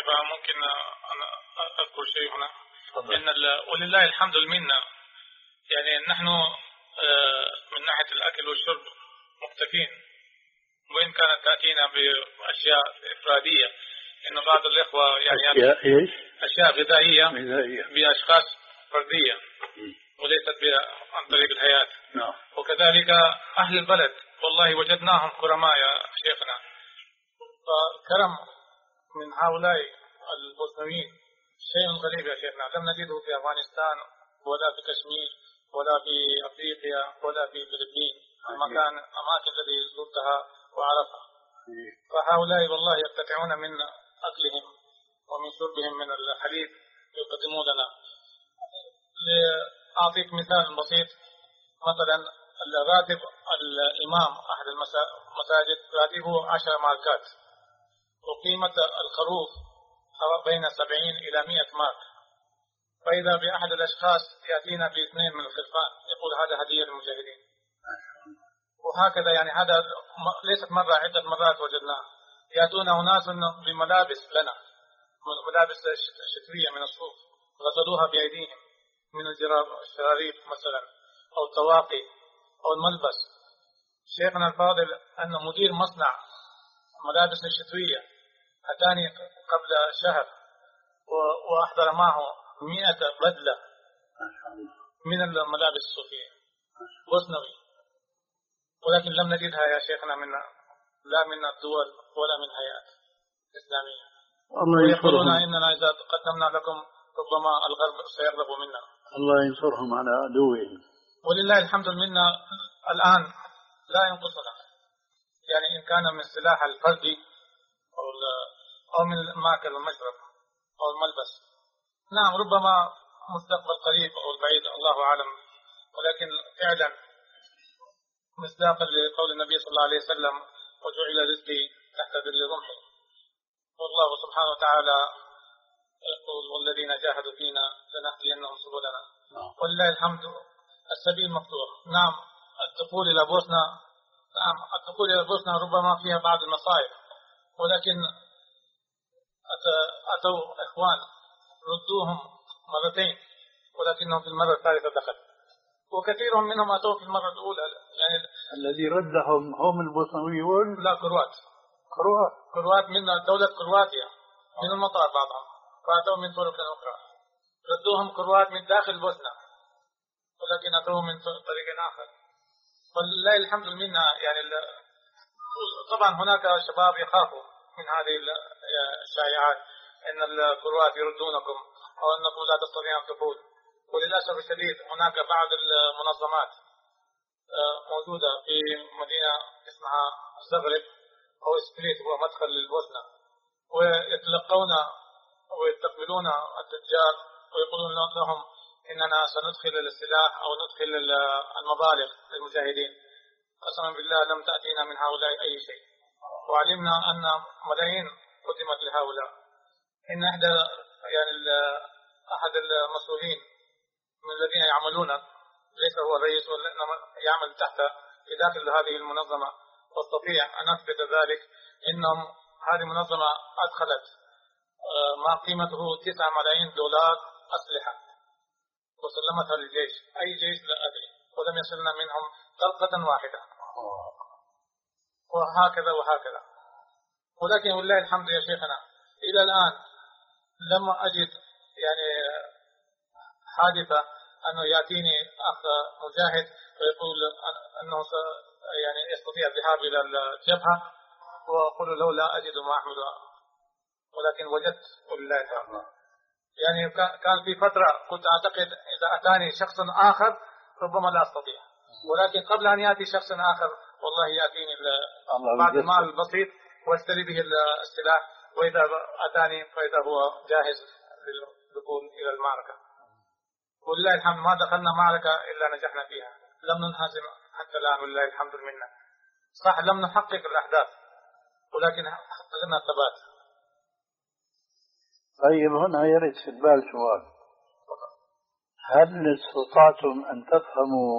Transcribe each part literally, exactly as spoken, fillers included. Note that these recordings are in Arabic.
فممكن أنا أذكر شيء هنا. إن ولله الحمد المنة، يعني نحن من ناحية الأكل والشرب مكتفين، وإن كانت تأتينا بأشياء إفرادية، إن بعض الإخوة يعني أشياء إيش؟ أشياء غذائية بأشخاص فردية وليست عن طريق الحياة. نعم. وكذلك أهل البلد والله وجدناهم كرماء يا شيخنا، فكرم من هؤلاء البوسنويين شيء غريب يا شيخنا لم نجده في أفغانستان ولا في كشمير ولا في أفريقيا ولا في فلبين، المكان أماكن التي زرتها وعرفها. فهؤلاء والله يقتطعون من أكلهم ومن شربهم من الحليب يقدمون لنا. أعطيك مثال بسيط، مثلا الراتب الإمام أحد المساجد راتبه عشر ماركات، وقيمة الخروف بين سبعين إلى مئة مارك، فإذا بأحد الأشخاص يأتينا باثنين من الخرفان يقول هذا هدية للمجاهدين. وهكذا يعني هذا ليست مرة، عدة مرات وجدناه. يأتون أناس بملابس لنا، ملابس شتوية من الصوف غسلوها بأيديهم من الشراريب مثلا أو الطواقي أو الملبس. شيخنا الفاضل أن مدير مصنع ملابس الشتوية أتاني قبل شهر وأحضر معه مئة بدلة من الملابس الصوفية بوسنوي، ولكن لم نجدها يا شيخنا من لا من الدول ولا من هيئات إسلامية. ويقولون إننا إذا قدمنا لكم ربما الغرب سيغلب منا. الله ينصرهم على عدوهم. ولله الحمد منا الآن لا ينقصنا، يعني إن كان من السلاح الفردي أو أو من الماكل والمشرب أو الملبس. نعم ربما مستقبل قريب أو البعيد الله أعلم، ولكن فعلا مصداقا لقول النبي صلى الله عليه وسلم وجعل رزقي تحت ظل رمحي، والله سبحانه وتعالى يقول والذين جاهدوا فينا لنهدينهم سبلنا. ولله الحمد السبيل مفتوح. نعم الدخول إلى بوسنا، نعم الدخول إلى بوسنا ربما فيها بعض المصائب، ولكن أتوا إخوان ردوهم مرتين ولكنهم في المرة الثالثة دخل، وكثيرهم منهم أتوا في المرة الأولى. يعني الذي ردهم هم البوسنويون؟ لا كروات. كروات كروات من دولة كرواتيا من المطار بعضهم، فأتوا من طرق أخرى. ردوهم كروات من داخل بوسنا ولكن أتوا من طريق آخر. ولله الحمد منا. يعني طبعا هناك شباب يخافوا من هذه الشائعات إن الكروات يردونكم أو أنكم لا تستطيعون الدخول. وللأسف الشديد هناك بعض المنظمات موجودة في مدينة اسمها زغرب أو سبليت، هو مدخل للبوسنة، ويتلقون ويستقبلون التجار ويقولون لهم إننا سندخل السلاح أو ندخل المبالغ للمجاهدين. قسما بالله لم تأتينا من هؤلاء أي شيء، وعلمنا أن ملايين قدمت لهؤلاء. إن إحدى يعني أحد المسؤولين من الذين يعملون، ليس هو الرئيس وإنما يعمل تحت في داخل هذه المنظمة، واستطيع أن أثبت ذلك، إنهم هذه المنظمة أدخلت ما قيمته تسعة ملايين دولار أسلحة وسلمتها للجيش، أي جيش لا أدري، ولم يصلنا منهم طلقة واحدة، وهكذا وهكذا. ولكن والله الحمد يا شيخنا إلى الآن لم أجد يعني حادثة أنه يأتيني أخ مجاهد ويقول أنه يعني يستطيع الذهاب إلى الجبهة وأقول له لا أجد ما أحمل، ولكن وجدت ولله الحمد. يعني كان في فترة كنت أعتقد إذا أتاني شخص آخر ربما لا أستطيع، ولكن قبل أن يأتي شخص آخر والله يأتيني بعض المال البسيط واشتري به السلاح، وإذا أتاني فإذا هو جاهز للدخول إلى المعركة. ولله الحمد ما دخلنا معركة إلا نجحنا فيها، لم ننهزم حتى الآن ولله الحمد منا. صح لم نحقق الأحداث ولكن حققنا الثبات. طيب هنا يرد في البال سؤال، هل استطعتم أن تفهموا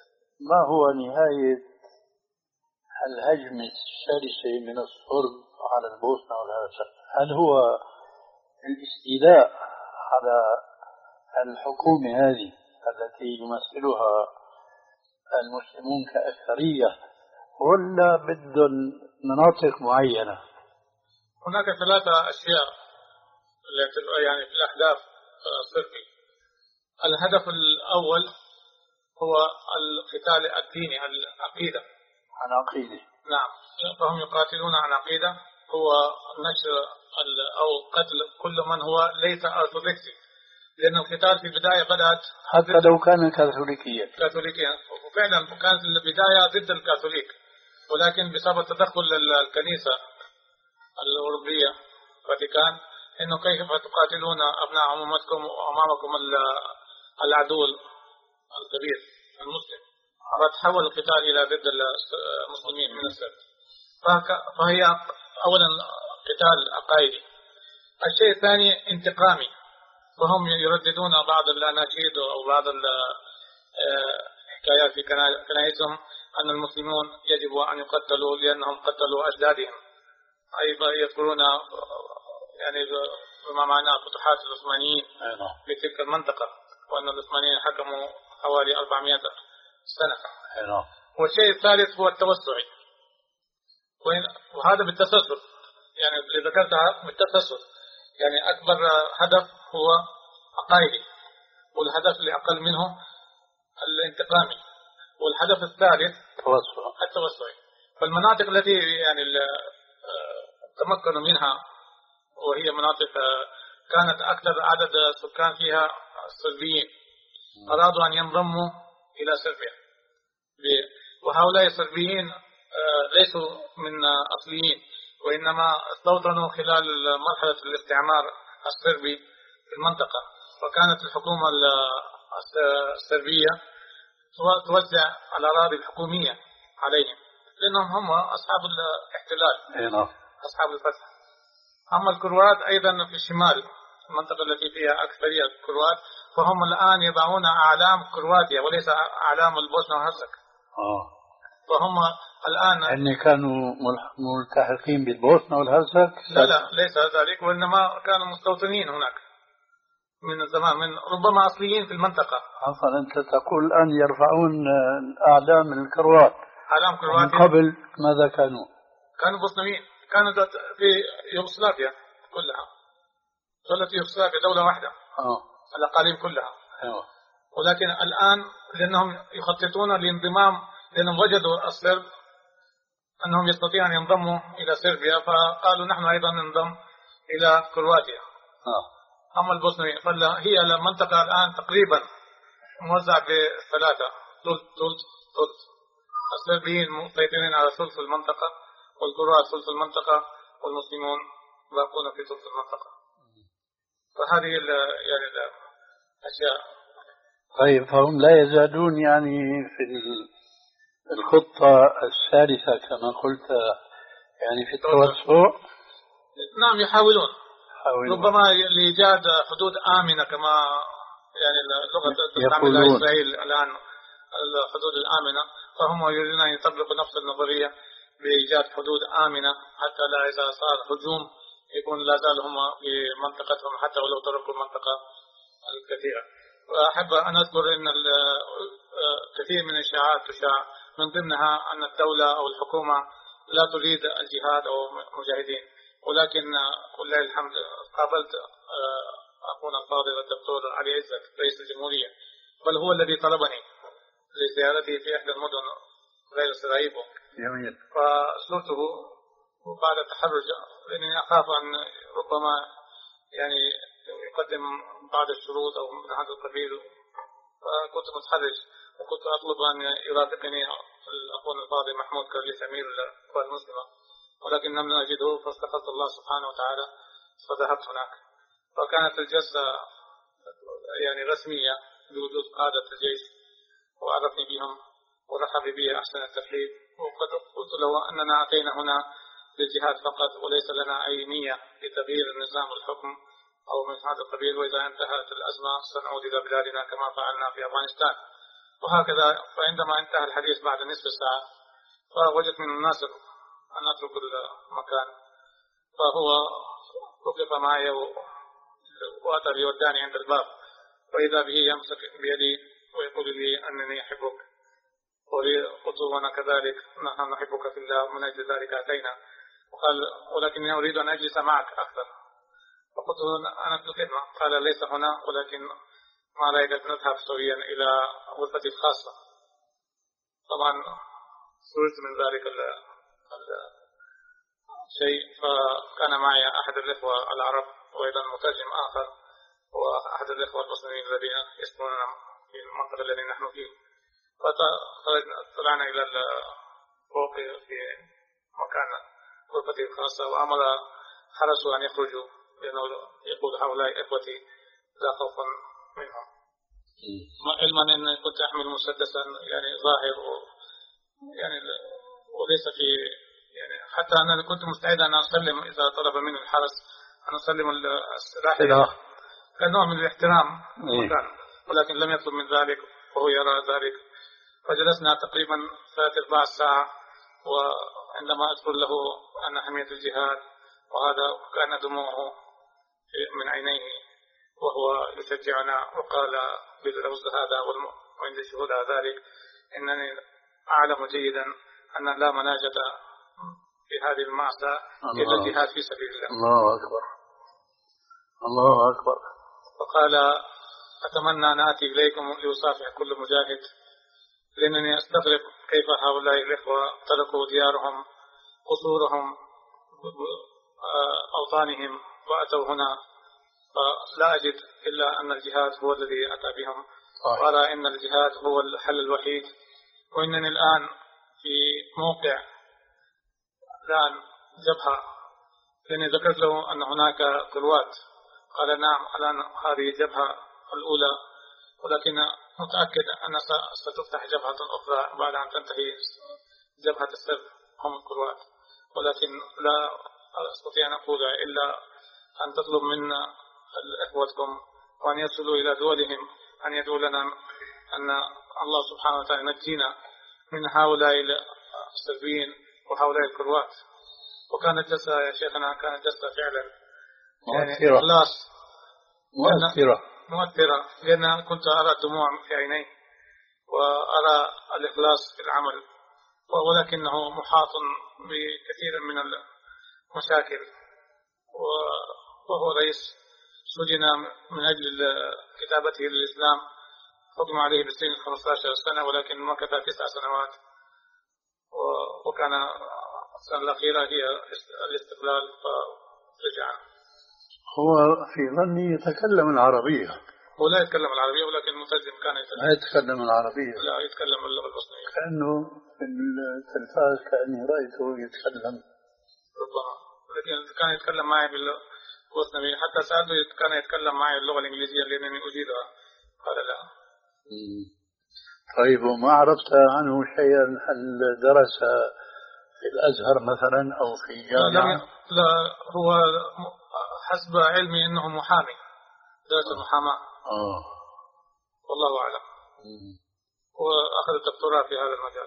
ما هو نهاية الهجمة الشرسة من الصرب على البوسنة والهرسك، هل هو الاستيلاء على الحكومة هذه التي يمثلها المسلمون كأكثرية، ولا بدهم مناطق معينة؟ هناك ثلاثة أشياء يعني في الأهداف الصربي. الهدف الأول هو القتال الديني، العقيدة، عن عقيدة. نعم، فهم يقاتلون عن عقيدة، هو نشر أو قتل كل من هو ليس أرثوذكسي، لأن القتال في البداية بدأت حتى لو كان كاثوليكيا كاثوليكيا وفعلا كانت البداية ضد الكاثوليك، ولكن بسبب تدخل الكنيسة الأوروبية الفاتيكان إنه كيف تقاتلون أبناء عمومتكم وأمامكم العدو الكبير المسلم، فتحول القتال إلى ضد المسلمين من السبت. فهي أولا قتال عقائدي. الشيء الثاني انتقامي، وهم يرددون بعض الأناشيد أو بعض الحكايات في كنائسهم أن المسلمون يجب أن يقتلوا لأنهم قتلوا أجدادهم، أيضا يذكرون يعني بما معناه فتوحات العثمانيين في تلك المنطقة، وأن العثمانيين حكموا حوالي أربعمائة سنة. والشيء الثالث هو التوسعي، وهذا بالتسلسل، يعني اللي ذكرتها بالتسلسل، يعني أكبر هدف هو عقائدي، والهدف اللي أقل منه الانتقامي، والهدف الثالث التوسعي. فالمناطق التي يعني تمكنوا منها وهي مناطق كانت أكثر عدد سكان فيها الصربيين، أرادوا أن ينضموا إلى صربيا، وهؤلاء الصربيين ليسوا من أصليين، وإنما استوطنوا خلال مرحلة الاستعمار الصربي في المنطقة، وكانت الحكومة الصربية توزع الأراضي الحكومية عليهم، لأنهم هم أصحاب الاحتلال، أصحاب الفتح. أما الكروات أيضا في الشمال، المنطقة التي فيها أكثرية الكروات، فهم الآن يضعون أعلام كرواتيا وليس أعلام البوسنة والهرسك. آه. فهم الآن يعني كانوا ملتحقين بالبوسنة والهرسك؟ لا لا ليس ذلك، وإنما كانوا مستوطنين هناك من الزمان، من ربما أصليين في المنطقة. عفوا، أنت تقول الآن يرفعون أعلام الكروات، أعلام كرواتيا. من قبل ماذا كانوا؟ كانوا بوسنويين، كانت في يوغوسلافيا كلها، ظلت يوغوسلافيا دولة واحدة، آه. الأقاليم كلها. أيوة. ولكن الآن لأنهم يخططون لانضمام، لأنهم وجدوا الصرب أنهم يستطيعون أن ينضموا إلى صربيا، فقالوا نحن أيضا ننضم إلى كرواتيا. آه. أما البوسنويين فهي المنطقة الآن تقريبا موزعة بثلاثة، ثلث ثلث ثلث. الصربيين مسيطرين على ثلث المنطقة، والكروات ثلث المنطقة، والمسلمون باقون في ثلث المنطقة. فهذه يعني الأشياء. طيب، فهم لا يزالون يعني في الخطة الثالثة كما قلت، يعني في التوسع؟ نعم، يحاولون. حاولون. ربما لإيجاد حدود آمنة، كما يعني اللغة تستعملها إسرائيل الآن، الحدود الآمنة، فهم يريدون أن يطبقوا نفس النظرية بإيجاد حدود آمنة، حتى لا إذا صار هجوم يكون لا زال هم في منطقتهم حتى ولو تركوا المنطقة الكثيرة. وأحب أن أذكر أن كثير من الإشاعات تشاع، من ضمنها أن الدولة أو الحكومة لا تريد الجهاد أو مجاهدين، ولكن كل الحمد قابلت أخونا الفاضل الدكتور علي عزت رئيس الجمهورية، بل هو الذي طلبني لزيارته في إحدى المدن غير سراييبو، فزرته بعد التحرج لأنني أخاف أن ربما يعني يقدم بعض الشروط أو من هذا القبيل، فكنت متحرج، وكنت أطلب أن يرافقني الأخونا الفاضل محمود كرليس أمير الأخوة المسلمة، ولكن لم نجده، فاستخلص الله سبحانه وتعالى فذهبت هناك. فكانت الجلسة يعني رسمية بوجود قادة الجيش، وعرفني بهم ورحب بي أحسن الترحيب، وقد قلت له أننا أتينا هنا للجهاد فقط، وليس لنا أي نية لتغيير النظام والحكم أو من هذا القبيل، وإذا انتهت الأزمة سنعود إلى بلادنا كما فعلنا في أفغانستان. وهكذا، فعندما انتهى الحديث بعد نصف ساعة، فوجدت من المناسب أن أترك المكان فهو وقف معي وأتى ليودعني عند الباب، وإذا به يمسك بيدي ويقول لي أنني أحبك، قلت وأنا كذلك، نحن نحبك في الله، من أجل ذلك أتينا. وقال ولكني أريد أن أجلس معك أكثر، فقلت أنا في الخدمة. قال ليس هنا، ولكن ما رأيك نذهب سويا إلى غرفتي الخاصة. طبعا سررت من ذلك الشيء. فكان معي أحد الإخوة العرب وأيضا مترجم آخر وأحد الإخوة المسلمين الذين يسكنون في المنطقة التي نحن فيه. فطلعنا إلى فوق في مكان غرفتي الخاصة، وأمر حرسوا أن يخرجوا، لأنه يقول هؤلاء إخوتي لا خوف منهم، علما أن كنت أحمل مسدسا يعني ظاهر و يعني وليس في يعني حتى أنا كنت مستعد أن أسلم إذا طلب مني الحرس أن أسلم السلاح كنوع من الاحترام المكان، ولكن لم يطلب من ذلك وهو يرى ذلك. فجلسنا تقريبا ثلاث أرباع ساعة، وعندما أذكر له أن أهمية الجهاد وهذا كان دموعه من عينيه وهو يشجعنا، وقال باللفظ هذا وعند شهود ذلك إنني أعلم جيدا أن لا مناجة في هذه المعصية إلا الجهاد في سبيل الله. الله أكبر، الله أكبر. فقال أتمنى أن آتي إليكم لأصافح كل مجاهد، لأنني أستغرب كيف هؤلاء الإخوة تركوا ديارهم قصورهم أوطانهم وأتوا هنا، فلا أجد إلا أن الجهاد هو الذي أتى بهم، وأرى أن الجهاد هو الحل الوحيد. وإنني الآن في موقع الآن جبهة، لأني ذكرت له أن هناك قروات، قال نعم الآن هذه الجبهة الأولى، ولكن متأكد أن ستفتح جبهة أخرى بعد أن تنتهي جبهة السر هم القروات، ولكن لا أستطيع أن أقول إلا أن تطلب منا إخوتكم وأن يصلوا إلى دولهم أن يدعوا لنا أن الله سبحانه وتعالى نجينا من هؤلاء السلبيين وهؤلاء القروات. وكانت جلسة يا شيخنا كانت جلسة فعلا مؤثرة، إخلاص مؤثرة مؤثرة، لأن كنت أرى الدموع في عينيه وأرى الإخلاص في العمل، ولكنه محاط بكثير من المشاكل، وهو رئيس سجن من أجل كتابته للإسلام، حكم عليه بالسجن خمسة عشر سنة، ولكن مكث تسع سنوات، وكان السنة الأخيرة هي الاستقلال فرجع. هو في ظني يتكلم العربية. هو لا يتكلم العربية، ولكن المترجم كان يتكلم. لا يتكلم العربية، لا يتكلم اللغة البوسنية. كأنه في التلفاز كأني رأيته يتكلم ربما، لكن كان يتكلم معي بالبوسنية، حتى سألته كان يتكلم معي اللغة الإنجليزية لأنني أجيدها، قال لا. طيب، وما عرفت عنه شيئا؟ هل درس في الأزهر مثلا أو في جامعة؟ لا, لا هو حسب علمي أنه محامي، درس المحاماة. آه. والله أعلم. وأخذ الدكتوراه في هذا المجال.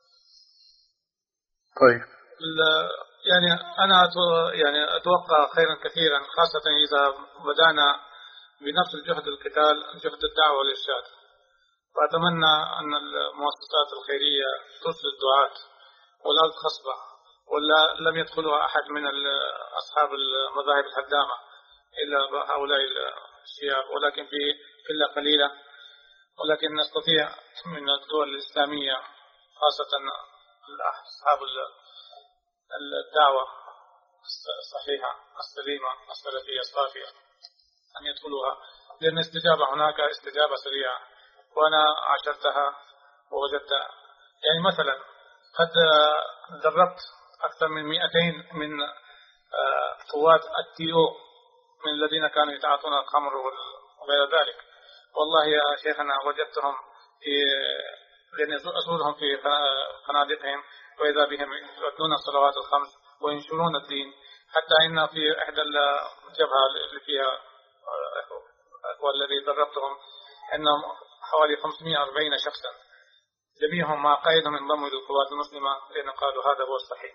طيب، يعني أنا يعني أتوقع خيرا كثيرا، خاصة إذا بدأنا بنفس الجهد القتال، جهد الدعوة والإرشاد. فأتمنى أن المؤسسات الخيرية ترسل الدعاة، والأرض خصبة ولا لم يدخلها أحد من أصحاب المذاهب الهدامة إلا هؤلاء الشياب، ولكن في قلة قليلة، ولكن نستطيع من الدول الإسلامية خاصة أصحاب الدعوة الصحيحة السليمة السلفية الصافية أن يدخلوها، لأن الاستجابة هناك استجابة سريعة، وأنا عاشرتها ووجدت. يعني مثلا قد دربت أكثر من مئتين من قوات التي او من الذين كانوا يتعاطون الخمر وغير ذلك، والله يا شيخنا وجدتهم في لأن أزورهم في خنادقهم وإذا بهم يؤدون الصلوات الخمس وينشرون الدين، حتى إن في إحدى الجبهة اللي فيها والذي دربتهم أنهم حوالي خمسمائة وأربعين شخصا جميعهم مع قائدهم انضموا إلى القوات المسلمة، لأن قالوا هذا هو الصحيح.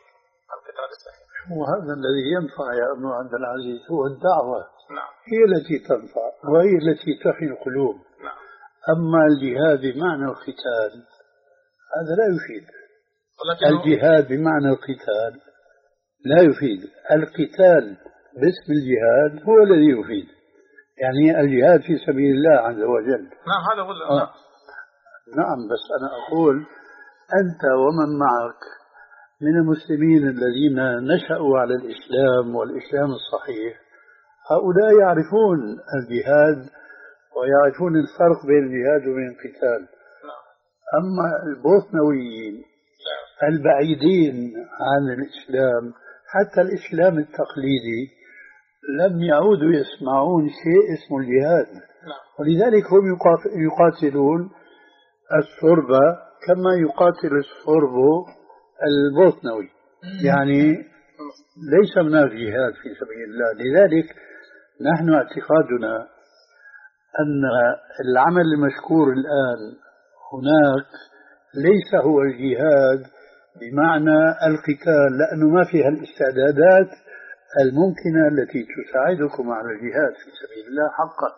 القتال الصحيح. وهذا الذي ينفع يا أبو عبد العزيز هو الدعوة. نعم. هي التي تنفع وهي التي تحيي القلوب. نعم. أما الجهاد بمعنى القتال هذا لا يفيد. الجهاد بمعنى القتال لا يفيد. القتال باسم الجهاد هو الذي يفيد، يعني الجهاد في سبيل الله عز وجل. نعم هذا هو. آه. نعم، بس أنا أقول أنت ومن معك من المسلمين الذين نشأوا على الإسلام والإسلام الصحيح، هؤلاء يعرفون الجهاد ويعرفون الفرق بين الجهاد وبين القتال. أما البوثنويين البعيدين عن الإسلام، حتى الإسلام التقليدي، لم يعودوا يسمعون شيء اسمه الجهاد، ولذلك هم يقاتلون الصرب كما يقاتل الصرب البوثنوي، يعني ليس هناك جهاد في سبيل الله. لذلك نحن اعتقادنا أن العمل المشكور الآن هناك ليس هو الجهاد بمعنى القتال، لأنه ما فيها الاستعدادات الممكنة التي تساعدكم على الجهاد في سبيل الله حقا.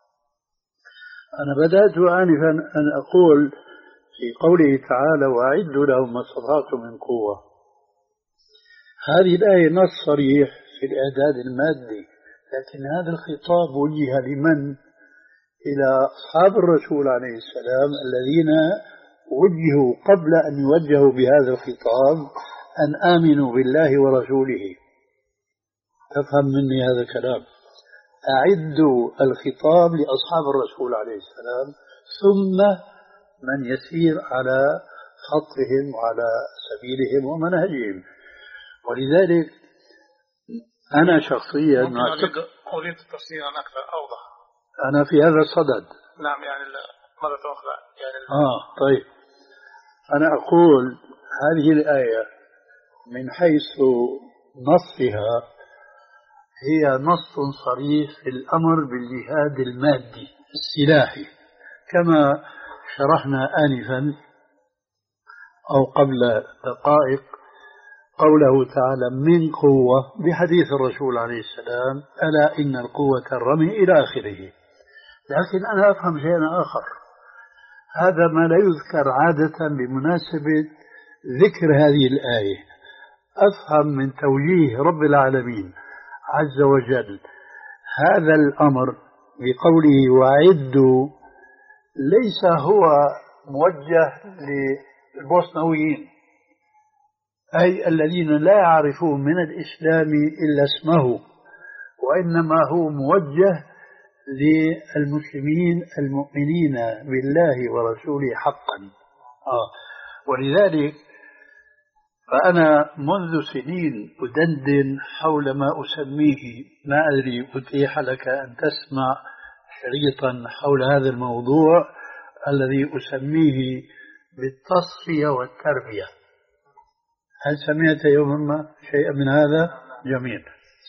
أنا بدأت آنفا أن أقول في قوله تعالى وأعدوا لهم ما استطعتم من قوة، هذه الآية نص صريح في الإعداد المادي، لكن هذا الخطاب وجه لمن؟ إلى أصحاب الرسول عليه السلام الذين وجهوا قبل أن يوجهوا بهذا الخطاب أن آمنوا بالله ورسوله. تفهم مني هذا الكلام؟ أعدوا الخطاب لأصحاب الرسول عليه السلام ثم من يسير على خطهم وعلى سبيلهم ومنهجهم. ولذلك أنا شخصيا أريد تفسيرا أكثر أوضح. أنا في هذا الصدد. نعم، يعني مرة أخرى يعني آه طيب، أنا أقول هذه الآية من حيث نصها هي نص صريح في الأمر بالجهاد المادي السلاحي، كما شرحنا آنفا أو قبل دقائق قوله تعالى من قوة بحديث الرسول عليه السلام ألا إن القوة الرمي إلى آخره. لكن أنا أفهم شيئا آخر، هذا ما لا يذكر عادة بمناسبة ذكر هذه الآية. أفهم من توجيه رب العالمين عز وجل هذا الأمر بقوله وأعدوا ليس هو موجه للبوسنويين، أي الذين لا يعرفون من الإسلام إلا اسمه، وإنما هو موجه للمسلمين المؤمنين بالله ورسوله حقا. آه. ولذلك فأنا منذ سنين أدندن حول ما أسميه، ما أدري أتيح لك أن تسمع شريطا حول هذا الموضوع الذي أسميه بالتصفية والتربية. هل سمعت يوما ما شيئا من هذا؟ جميل.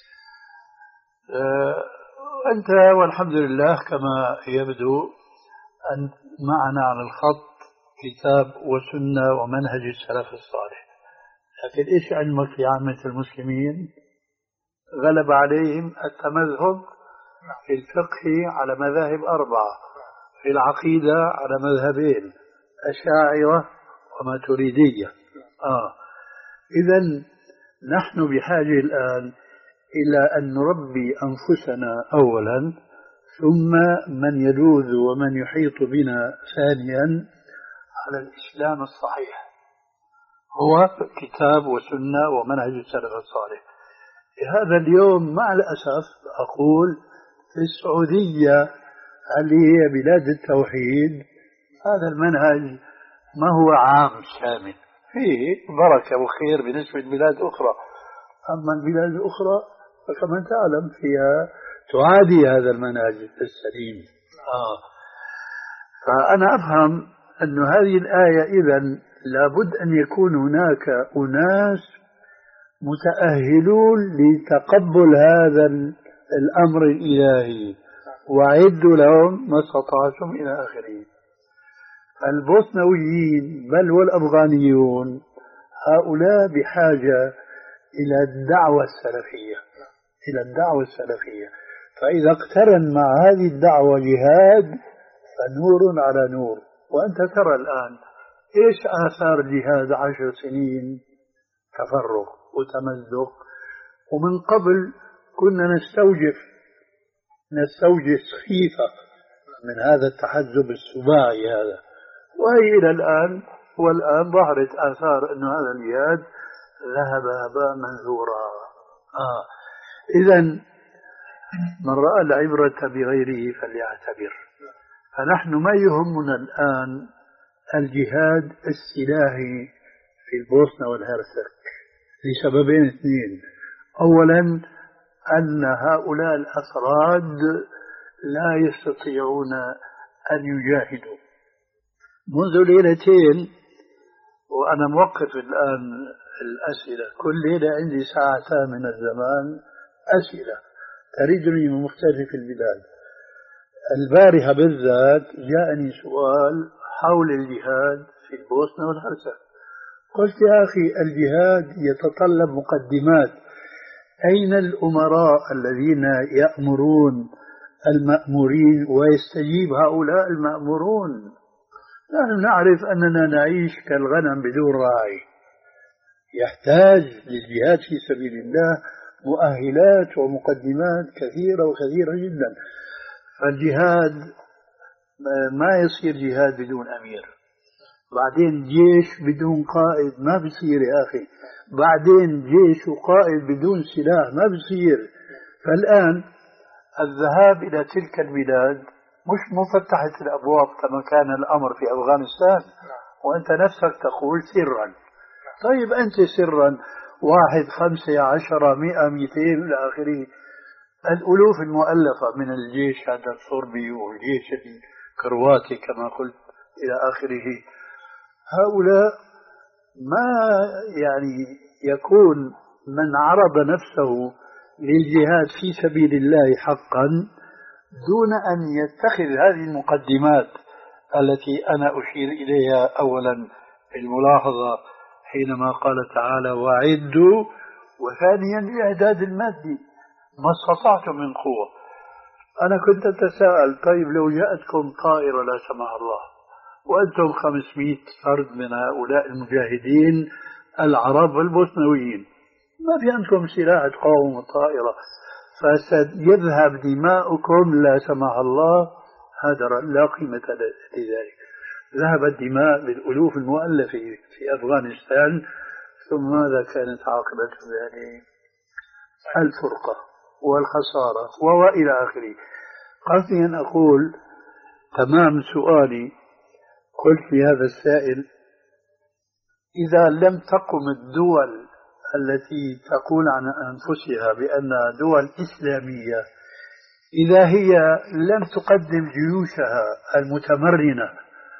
أه أنت والحمد لله كما يبدو أن معنا على الخط كتاب وسنة ومنهج السلف الصالح، لكن إيش علمك في عامة المسلمين؟ غلب عليهم التمذهب في الفقه على مذاهب أربعة، في العقيدة على مذهبين، أشاعرة وماتريدية. آه. إذن نحن بحاجة الآن إلى أن نربي أنفسنا أولا، ثم من يلوذ ومن يحيط بنا ثانيا على الإسلام الصحيح، هو كتاب وسنة ومنهج السلف الصالح. هذا اليوم مع الأسف أقول في السعودية اللي هي بلاد التوحيد هذا المنهج ما هو عام شامل، فيه بركة وخير بالنسبة لبلاد أخرى، أما البلاد الأخرى فكما تعلم فيها تعادي هذا المنهج السليم. آه. فأنا أفهم أن هذه الآية إذن لابد أن يكون هناك أناس متأهلون لتقبل هذا الأمر الإلهي وأعدوا لهم ما استطعتم إلى آخره. البوسنويين بل والأفغانيون هؤلاء بحاجة إلى الدعوة السلفية، إلى الدعوة السلفية. فإذا اقترن مع هذه الدعوة جهاد فنور على نور. وأنت ترى الآن إيش آثار جهاد عشر سنين تفرق وتمزق، ومن قبل كنا نستوجف نستوجف خيفة من هذا التحزب السباعي هذا، وهي إلى الآن والآن ظهرت آثار أن هذا الجهاد ذهب هباء منثورا. آه. إذن من رأى العبرة بغيره فليعتبر. فنحن ما يهمنا الآن الجهاد السلاحي في البوسنة والهرسك لسببين اثنين. أولا أن هؤلاء الأفراد لا يستطيعون أن يجاهدوا. منذ ليلتين وأنا موقف الآن الأسئلة، كل ليلة عندي ساعتان من الزمان أسئلة تريدني من مختلف البلاد. البارحة بالذات جاءني سؤال حول الجهاد في البوسنة والهرسك. قلت يا أخي الجهاد يتطلب مقدمات. أين الأمراء الذين يأمرون المأمورين ويستجيب هؤلاء المأمورون؟ نحن نعرف أننا نعيش كالغنم بدون راعي. يحتاج للجهاد في سبيل الله مؤهلات ومقدمات كثيرة وكثيرة جدا. فالجهاد ما يصير جهاد بدون أمير، بعدين جيش بدون قائد ما بصير يا أخي، بعدين جيش وقائد بدون سلاح ما بصير. فالآن الذهاب إلى تلك البلاد مش مفتحة الأبواب كما كان الأمر في أفغانستان، وأنت نفسك تقول سرا. طيب أنت سرا واحد خمسة عشرة مئة مئتين إلى آخره، الألوف المؤلفة من الجيش هذا الصربي والجيش الكرواتي كما قلت إلى آخره، هؤلاء ما يعني يكون من عرض نفسه للجهاد في سبيل الله حقا دون أن يتخذ هذه المقدمات التي أنا أشير إليها. أولا الملاحظة حينما قال تعالى وأعدوا، وثانيا الإعداد المادي ما استطعتم من قوة. أنا كنت أتساءل طيب لو جاءتكم طائرة لا سمح الله وأنتم خمسمائة فرد من هؤلاء المجاهدين العرب البوسنويين، ما في عندكم سلاح تقاوموا الطائرة، فسيذهب دماؤكم لا سمح الله. هذا لا قيمة لذلك. ذهبت دماء بالألوف المؤلفة في أفغانستان، ثم ماذا كانت عاقبة ذلك؟ الفرقة والخسارة وإلى آخره. قصدي أن أقول تمام سؤالي، قلت في هذا السائل إذا لم تقم الدول التي تقول عن أنفسها بأنها دول إسلامية، إذا هي لم تقدم جيوشها المتمرنة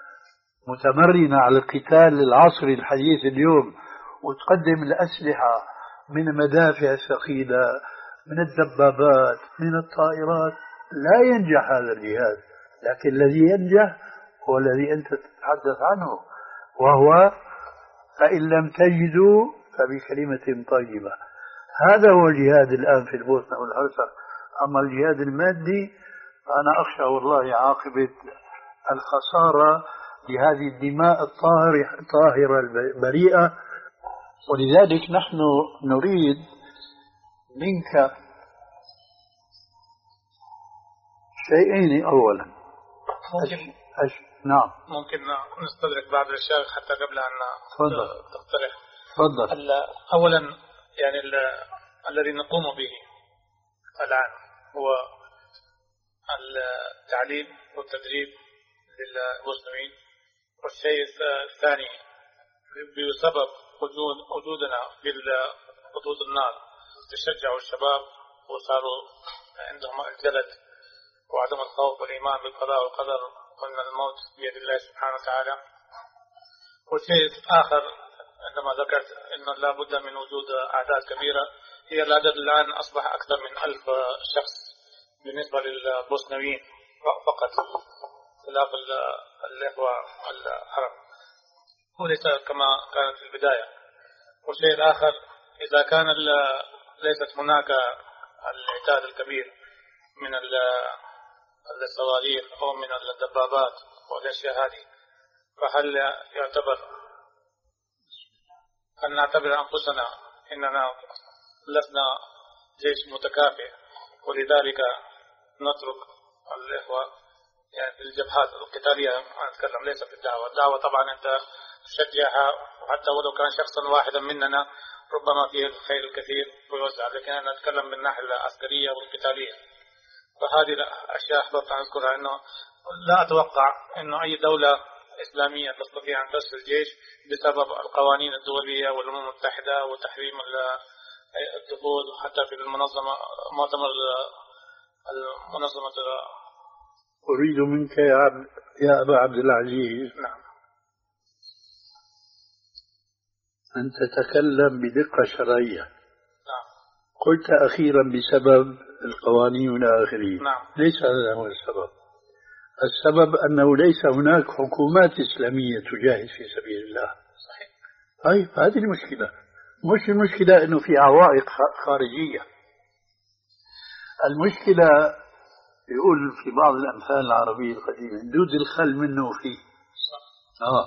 متمرنة على القتال العصري الحديث اليوم، وتقدم الأسلحة من المدافع الثقيلة من الدبابات من الطائرات، لا ينجح هذا الجهاد. لكن الذي ينجح هو الذي أنت تتحدث عنه، وهو فإن لم تجدوا فبكلمة طيبة. هذا هو الجهاد الآن في البوسنة والهرسك. أما الجهاد المادي فأنا أخشى والله عاقبة الخسارة لهذه الدماء الطاهرة البريئة. ولذلك نحن نريد منك شيئين. أولا ممكن أش... نعم ممكن نستدرك بعض الأشياء حتى قبل أن تقترح. تفضل. أولا يعني الذي نقوم به الآن هو التعليم والتدريب للمسلمين، والشيء الثاني بسبب وجود وجودنا في خطوط النار تشجعوا الشباب وصاروا عندهم الجلد وعدم الخوف والإيمان بالقضاء والقدر، وأن الموت بيد الله سبحانه وتعالى. والشيء الآخر عندما ذكرت أن لا بد من وجود أعداد كبيرة، هي العدد الآن أصبح أكثر من ألف شخص بالنسبة للبوسنويين فقط، خلاف الإخوة العرب، وليس كما كانت في البداية. والشيء الآخر إذا كان ليست هناك العتاد الكبير من الصواريخ أو من الدبابات والأشياء هذه، فهل يعتبر أن نعتبر أنفسنا إننا لسنا جيش متكافئ، ولذلك نترك الإخوة يعني في الجبهات القتالية؟ أنا أتكلم ليس في الدعوة. الدعوة طبعا أنت تشجعها، وحتى ولو كان شخصا واحدا مننا ربما فيه الخير الكثير ويوزع، لكن أنا أتكلم من الناحية العسكرية والقتالية. فهذه الأشياء أحببت أن أذكرها، أنه لا أتوقع أنه أي دولة إسلامية تستطيع أن ترسل جيش بسبب القوانين الدولية والأمم المتحدة وتحريم الدخول، حتى في المنظمة مؤتمر المنظمة. أريد منك يا, عبد يا أبا عبد العزيز نعم. أن تتكلم بدقة شرعية. نعم. قلت أخيرا بسبب القوانين إلى آخره. نعم. ليس هذا هو السبب. السبب أنه ليس هناك حكومات إسلامية تجاهد في سبيل الله. صحيح. طيب هذه المشكلة. مش المشكلة أنه في عوائق خارجية. المشكلة يقول في بعض الأمثال العربية القديمة دود الخل منه فيه. آه.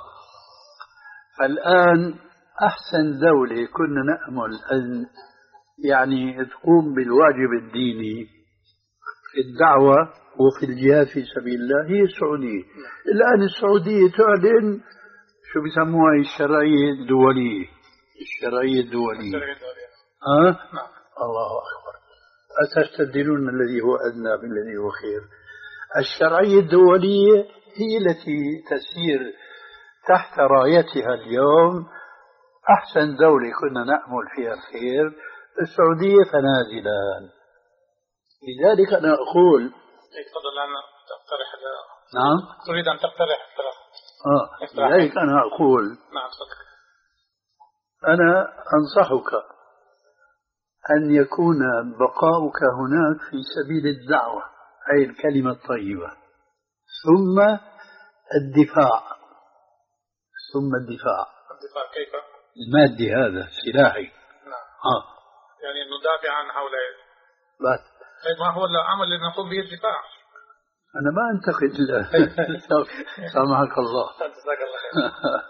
فالآن أحسن دولة كنا نأمل أن يعني تقوم بالواجب الديني في الدعوة وفي الجهاد في سبيل الله هي السعودية. الآن السعودية تعلن شو بيسموها الشرعية الدولية. الشرعية الدولية. ها؟ آه؟ نعم. الله أكبر. أتستبدلون الذي هو أدنى بالذي هو خير. الشرعية الدولية هي التي تسير تحت رايتها اليوم أحسن دولة كنا نأمل فيها الخير السعودية فنازلا. لذلك أنا أقول تفضل أن تقترح. نعم. تريد أن تقترح اقتراح. آه. لذلك أنا أقول نعم تفضل. أنا أنصحك أن يكون بقاؤك هناك في سبيل الدعوة أي الكلمة الطيبة، ثم الدفاع ثم الدفاع الدفاع كيف؟ المادي هذا سلاحي. نعم. آه. يعني ندافع عن هؤلاء. بس. طيب ما هو العمل اللي نقوم به الدفاع؟ أنا ما أنتقد سامحك الله. جزاك الله خير.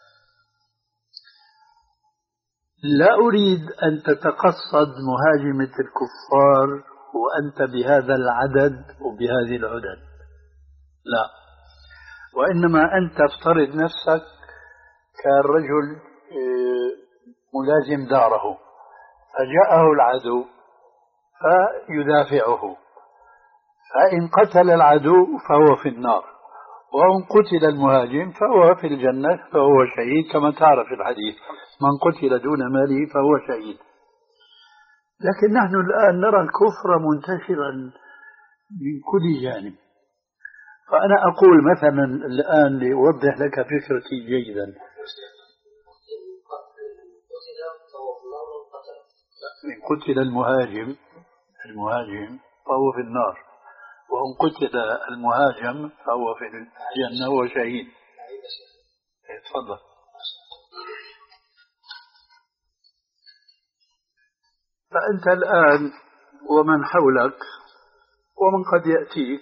لا أريد أن تتقصد مهاجمة الكفار وأنت بهذا العدد وبهذه العدد، لا، وإنما أنت افترض نفسك كرجل ملازم داره فجاءه العدو فيدافعه، فإن قتل العدو فهو في النار، وإن قتل المهاجم فهو في الجنة فهو شهيد كما تعرف الحديث من قتل دون ماله فهو شهيد. لكن نحن الآن نرى الكفر منتشرا من كل جانب. فأنا أقول مثلا الآن لأوضح لك فكرتي جيدا، إن قتل المهاجم المهاجم فهو في النار، وإن قتل المهاجم فهو في الجنة وهو شهيد. تفضل. فأنت الآن ومن حولك ومن قد يأتيك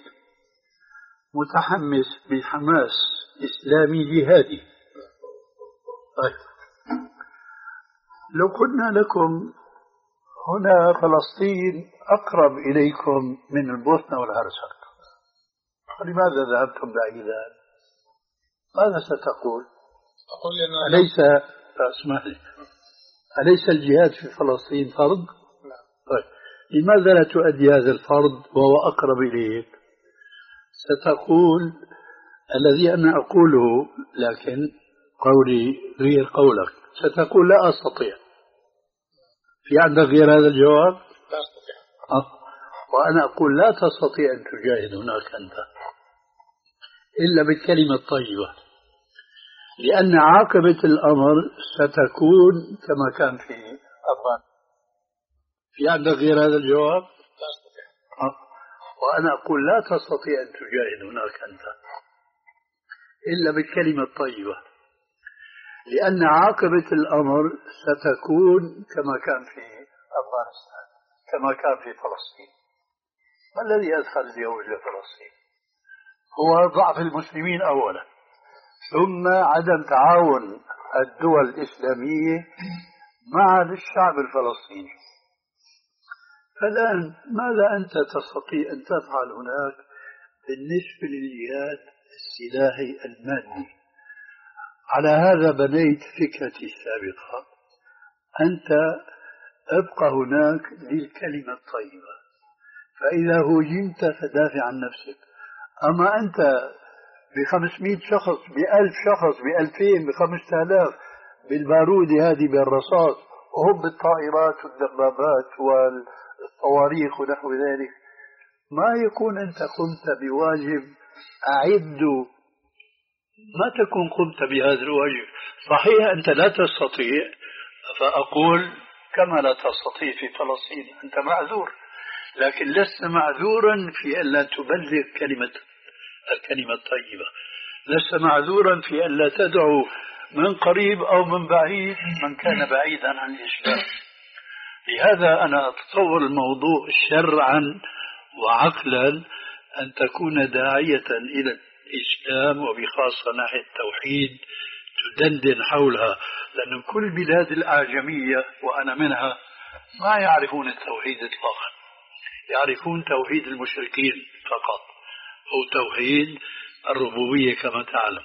متحمس بحماس إسلامي جهادي. طيب لو قلنا لكم هنا فلسطين أقرب إليكم من البوسنة والهرسك، لماذا ذهبتم بعيدا؟ ماذا ستقول؟ أقول إن أليس اسمح لي أليس الجهاد في فلسطين فرض؟ نعم. طيب لماذا لا تؤدي هذا الفرض وهو أقرب إليك؟ ستقول الذي أنا أقوله لكن قولي غير قولك، ستقول لا أستطيع. في عندك غير هذا الجواب؟ لا أستطيع. أه. وأنا أقول لا تستطيع أن تجاهد هناك أنت إلا بالكلمة الطيبة، لأن عاقبة الأمر ستكون كما كان في أفغان. في عندك غير هذا الجواب؟ لا أستطيع. أه. وأنا أقول لا تستطيع أن تجاهد هناك أنت إلا بالكلمة الطيبة، لأن عاقبة الأمر ستكون كما كان في أفغانستان، كما كان في فلسطين. ما الذي أدخل اليهود إلى فلسطين؟ هو ضعف المسلمين أولا، ثم عدم تعاون الدول الإسلامية مع الشعب الفلسطيني. فالآن ماذا أنت تستطيع أن تفعل هناك بالنسبة للجهاد السلاحي المادي؟ على هذا بنيت فكرتي السابقة. أنت ابقى هناك للكلمة الطيبة، فإذا هجمت فدافع عن نفسك. أما أنت بخمسمائة شخص، بألف شخص، بألفين، بخمسة آلاف، بالبارود هذه، بالرصاص، وهم بالطائرات والدبابات والصواريخ ونحو ذلك، ما يكون أنت قمت بواجب أعدوا، ما تكون قمت بهذا الواجب. صحيح أنت لا تستطيع، فأقول كما لا تستطيع في فلسطين، أنت معذور، لكن لست معذورا في أن لا تبلغ كلمة الكلمة الطيبة، لست معذورا في أن لا تدعو من قريب أو من بعيد من كان بعيدا عن الإسلام. لهذا أنا أتصور الموضوع شرعا وعقلا أن تكون داعية إلى الإسلام، وبخاصة ناحية التوحيد تدندن حولها، لأن كل البلاد الأعجمية وأنا منها ما يعرفون التوحيد إطلاقا، يعرفون توحيد المشركين فقط، أو توحيد الربوبية كما تعلم.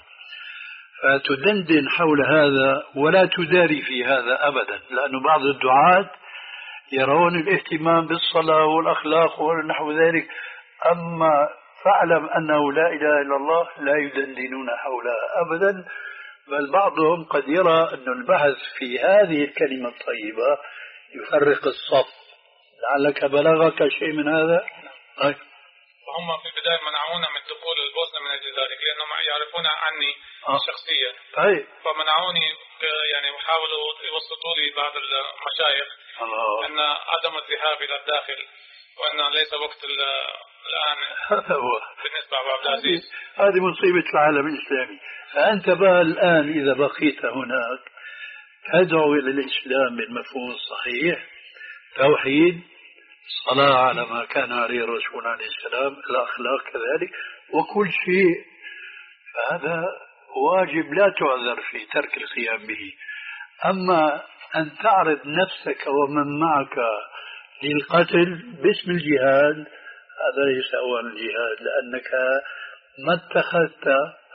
فتدندن حول هذا ولا تداري في هذا أبدا، لأن بعض الدعاة يرون الاهتمام بالصلاة والأخلاق ونحو ذلك، أما فاعلم أنه لا إله إلا الله لا يدندنون حولها أبدا، بل بعضهم قد يرى أن البحث في هذه الكلمة الطيبة يفرق الصف. لعلك بلغك شيء من هذا؟ أي. وهم في البداية منعونا من دخول البوسنة من أجل ذلك، لأنهم يعرفون عني آه. شخصيا. أي. فمنعوني، يعني وحاولوا يوسطوا لي بعض المشايخ الله. أن عدم الذهاب إلى الداخل، وأن ليس وقت الآن. هذا هو بالنسبة لعبد العزيز، هذه مصيبة العالم الإسلامي. فأنت بقى الآن إذا بقيت هناك تدعو إلى الإسلام بالمفهوم الصحيح، توحيد، الصلاة على ما كان عليه الرسول عليه السلام، الأخلاق كذلك، وكل شيء. فهذا واجب لا تعذر في ترك القيام به. أما أن تعرض نفسك ومن معك للقتل باسم الجهاد، هذا ليس هو الجهاد، لأنك ما اتخذت،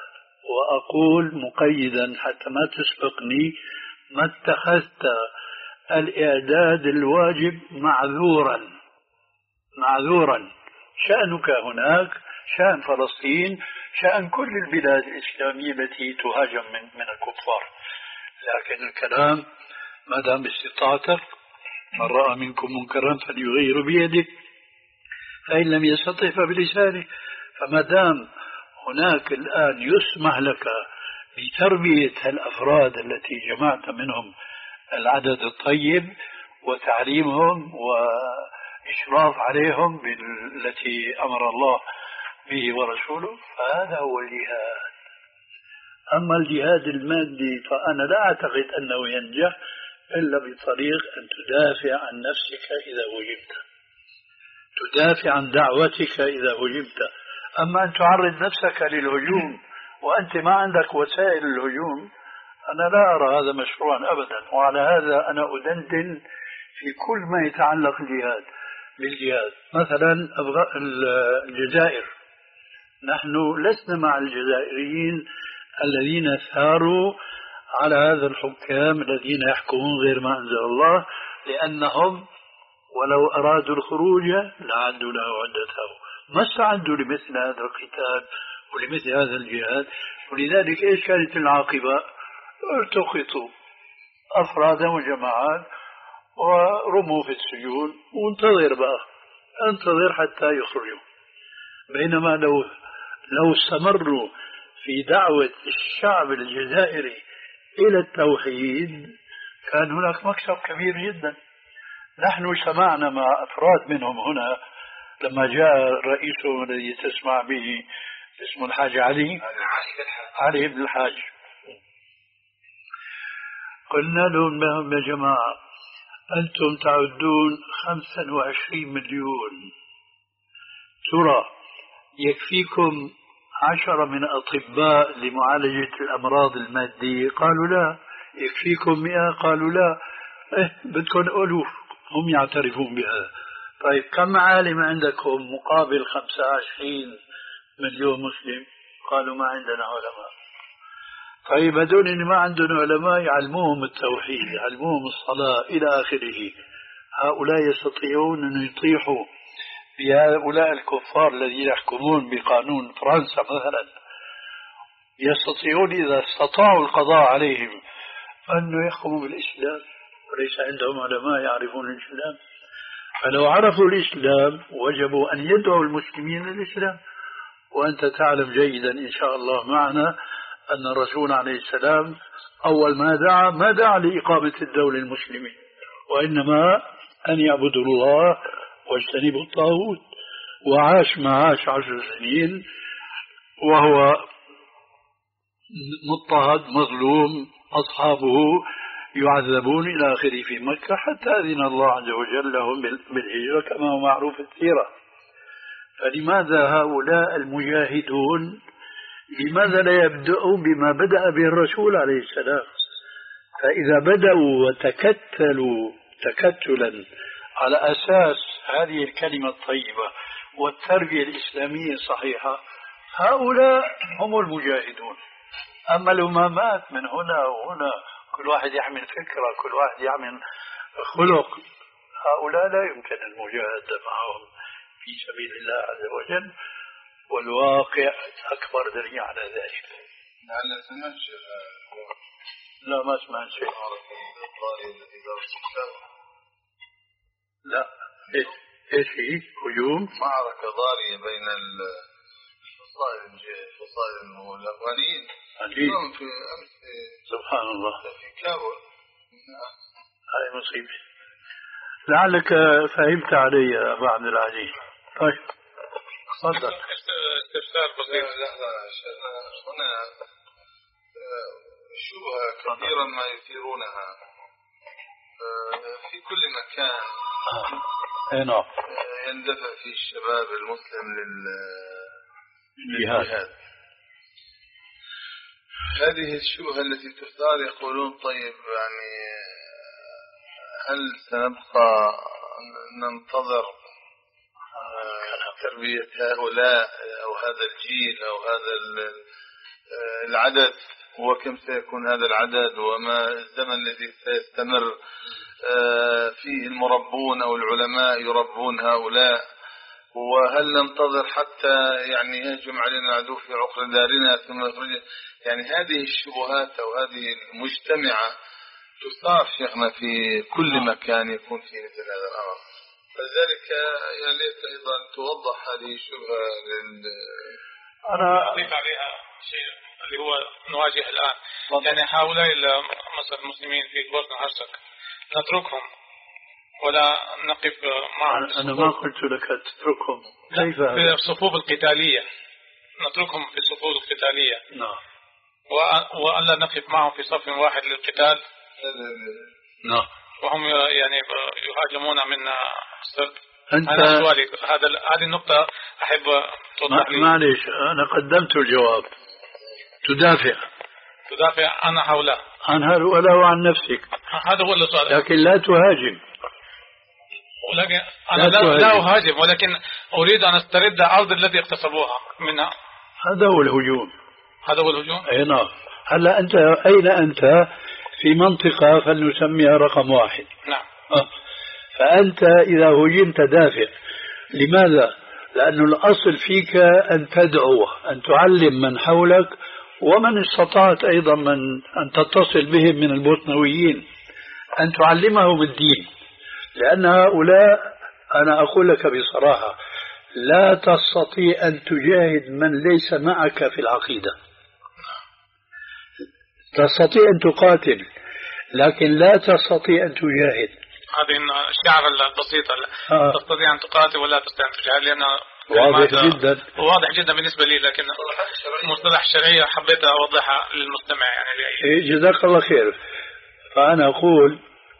وأقول مقيدا حتى ما تسبقني، ما اتخذت الإعداد الواجب معذورا معذورا. شأنك هناك شأن فلسطين، شأن كل البلاد الإسلامية التي تهاجم من, من الكفار. لكن الكلام ما دام باستطاعتك، من رأى منكم منكرا فليغير بيده، فإن لم يستطع فبلسانه. فما دام هناك الآن يسمح لك بتربية الأفراد التي جمعت منهم العدد الطيب وتعليمهم وإشراف عليهم بالتي أمر الله به ورسوله، فهذا هو الجهاد. أما الجهاد المادي فأنا لا أعتقد أنه ينجح إلا بطريق أن تدافع عن نفسك إذا هجمت، تدافع عن دعوتك إذا هجمت. أما أن تعرض نفسك للهجوم وأنت ما عندك وسائل الهجوم، أنا لا أرى هذا مشروعا أبدا. وعلى هذا أنا أدندن في كل ما يتعلق الجهاد بالجهاد. مثلا الجزائر، نحن لسنا مع الجزائريين الذين ثاروا على هذا الحكام الذين يحكمون غير ما أنزل الله، لأنهم ولو أرادوا الخروج لعدوا له عدته، ما استعدوا لمثل هذا القتال ولمثل هذا الجهاد. ولذلك إيش كانت العاقبة؟ التقطوا أفرادا وجماعات ورموا في السجون، وانتظر بقى، انتظر حتى يخرجوا. بينما لو لو استمروا في دعوة الشعب الجزائري إلى التوحيد كان هناك مكسب كبير جدا. نحن سمعنا مع أفراد منهم هنا لما جاء رئيسهم الذي تسمع به اسمه الحاج علي علي بن الحاج، قلنا لهم يا جماعة أنتم تعدون خمسة وعشرين مليون، ترى يكفيكم عشرة من أطباء لمعالجة الأمراض المادية؟ قالوا لا. يكفيكم مئة؟ قالوا لا. إيه بدكم ألوف، هم يعترفون بهذا. طيب كم عالم عندكم مقابل خمسة وعشرين مليون مسلم؟ قالوا ما عندنا علماء. طيب هذول اللي ما عندهم علماء يعلموهم التوحيد، يعلموهم الصلاة إلى آخره، هؤلاء يستطيعون أن يطيحوا بهؤلاء الكفار الذين يحكمون بقانون فرنسا مثلا، يستطيعون إذا استطاعوا القضاء عليهم أن يحكموا بالإسلام وليس عندهم علماء يعرفون الإسلام. فلو عرفوا الإسلام وجبوا أن يدعوا المسلمين للإسلام. وأنت تعلم جيدا إن شاء الله معنا أن الرسول عليه السلام أول ما دعا ما دعا لإقامة الدولة المسلمين، وإنما أن يعبدوا الله واجتنبوا الطاغوت. وعاش ما عاش عشر سنين وهو مضطهد مظلوم، أصحابه يعذبون إلى آخره في مكة، حتى أذن الله عز وجل لهم بالهجرة كما هو معروف في السيرة. فلماذا هؤلاء المجاهدون لماذا لا يبدأوا بما بدأ به الرسول عليه السلام؟ فإذا بدأوا وتكتلوا تكتلا على أساس هذه الكلمة الطيبة والتربية الإسلامية الصحيحة، هؤلاء هم المجاهدون. أما الأمامات من هنا وهنا، كل واحد يحمل فكرة، كل واحد يعمل خلق، هؤلاء لا يمكن المجاهدة معهم في سبيل الله عز وجل، والواقع أكبر دليل على ذلك. لعل سمعت لا ما سمعت شيء. لا إيش إيش هي هجوم معركة ضارية بين الفصائل الفصائل الأفغانيين اليوم في أمس. سبحان الله. في كابول. هاي مصيبة. لعلك فهمت علي يا أبو عبد العزيز. طيب تفضل. استفسار بسيط. هنا شبهة كثيرا ما يثيرونها في كل مكان. نعم. يندفع في الشباب المسلم للجهاد. هذه الشبهة التي تثار يقولون طيب يعني هل سنبقى ننتظر تربية هؤلاء أو هذا الجيل أو هذا العدد، وكم سيكون هذا العدد، وما الزمن الذي سيستمر فيه المربون أو العلماء يربون هؤلاء، وهل ننتظر حتى يعني يهجم علينا العدو في عقر دارنا ثم يخرج؟ يعني هذه الشبهات أو هذه المجتمعة تثار شيخنا في كل مكان يكون فيه مثل هذا الأمر، فلذلك يعني ليت أيضا توضح هذه الشبهة لل... أنا أضيف عليها شيء اللي هو نواجه الآن. يعني هؤلاء مثلا المسلمين في بوسنا هرسك نتركهم ولا نقف معهم؟ أنا ما قلت لك تتركهم، كيف في الصفوف القتالية نتركهم في الصفوف القتالية. نعم. وألا نقف معهم في صف واحد للقتال. نعم. وهم يعني يهاجمون منا السرد. أنت أنا سؤالي هذا هذه النقطة أحب توضح لي. معليش أنا قدمت الجواب. تدافع تدافع عن هؤلاء عن هؤلاء وعن نفسك، هذا هو السؤال. لكن لا تهاجم. ولكن أنا لا, لا, لا أهاجم، ولكن أريد أن أسترد الأرض التي اغتصبوها منها. هذا هو الهجوم. هذا هو الهجوم. أي نعم. هلا أنت أين أنت؟ في منطقة فلنسميها رقم واحد. نعم. أه. فأنت إذا هجمت دافع. لماذا؟ لأن الأصل فيك أن تدعو، أن تعلم من حولك، ومن استطعت أيضا من أن تتصل بهم من البوسنويين أن تعلمهم الدين. لأن هؤلاء أنا أقول لك بصراحة لا تستطيع أن تجاهد من ليس معك في العقيدة. تستطيع أن تقاتل لكن لا تستطيع أن تجاهد. هذه الشعر البسيطة آه. تستطيع أن تقاتل ولا تستطيع أن تجاهد، لأنها واضح جدا. واضح جدا بالنسبة لي، لكن المصطلح الشرعي حبيت أوضحها للمستمع يعني لأي. جزاك الله خير. فأنا أقول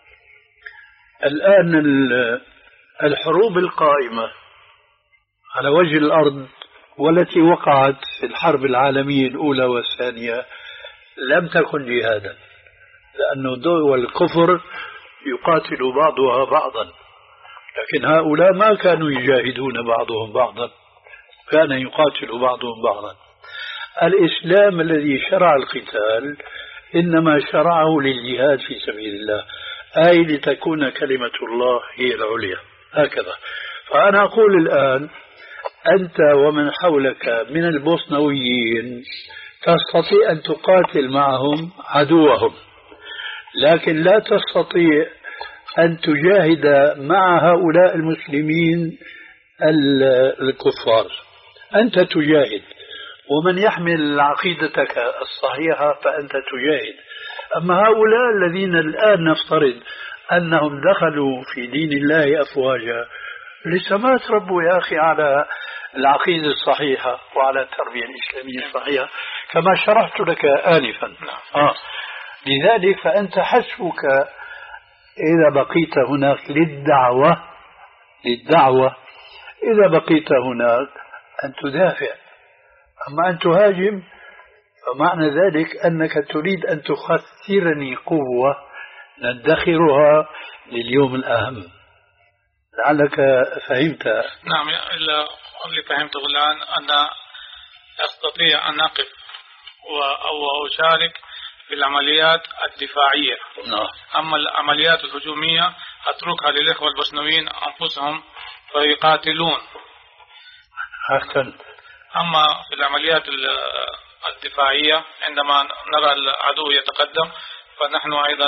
الآن الحروب القائمة على وجه الأرض والتي وقعت في الحرب العالمية الأولى والثانية لم تكن جهادا، لأن دول الكفر يقاتل بعضها بعضا، لكن هؤلاء ما كانوا يجاهدون بعضهم بعضا، كان يقاتل بعضهم بعضا. الإسلام الذي شرع القتال إنما شرعه للجهاد في سبيل الله، أي لتكون كلمة الله هي العليا، هكذا. فأنا أقول الآن أنت ومن حولك من البوسنويين تستطيع أن تقاتل معهم عدوهم، لكن لا تستطيع أن تجاهد مع هؤلاء المسلمين الكفار. أنت تجاهد، ومن يحمل عقيدتك الصحيحة فأنت تجاهد. أما هؤلاء الذين الآن نفترض أنهم دخلوا في دين الله أفواجا لسه ما تربوا يا أخي على العقيدة الصحيحة وعلى التربية الإسلامية الصحيحة كما شرحت لك آنفا. آه. لذلك فأنت حسبك إذا بقيت هناك للدعوة للدعوة إذا بقيت هناك أن تدافع. أما أن تهاجم فمعنى ذلك أنك تريد أن تخسرني قوة ندخرها لليوم الأهم. لعلك فهمت. نعم، اللي فهمته الآن أن أستطيع أن أقف أو أشارك في العمليات الدفاعية. نعم. أما العمليات الهجومية أتركها للإخوة البوسنويين أنفسهم فيقاتلون. أحسنت. أما في العمليات الدفاعية عندما نرى العدو يتقدم فنحن أيضا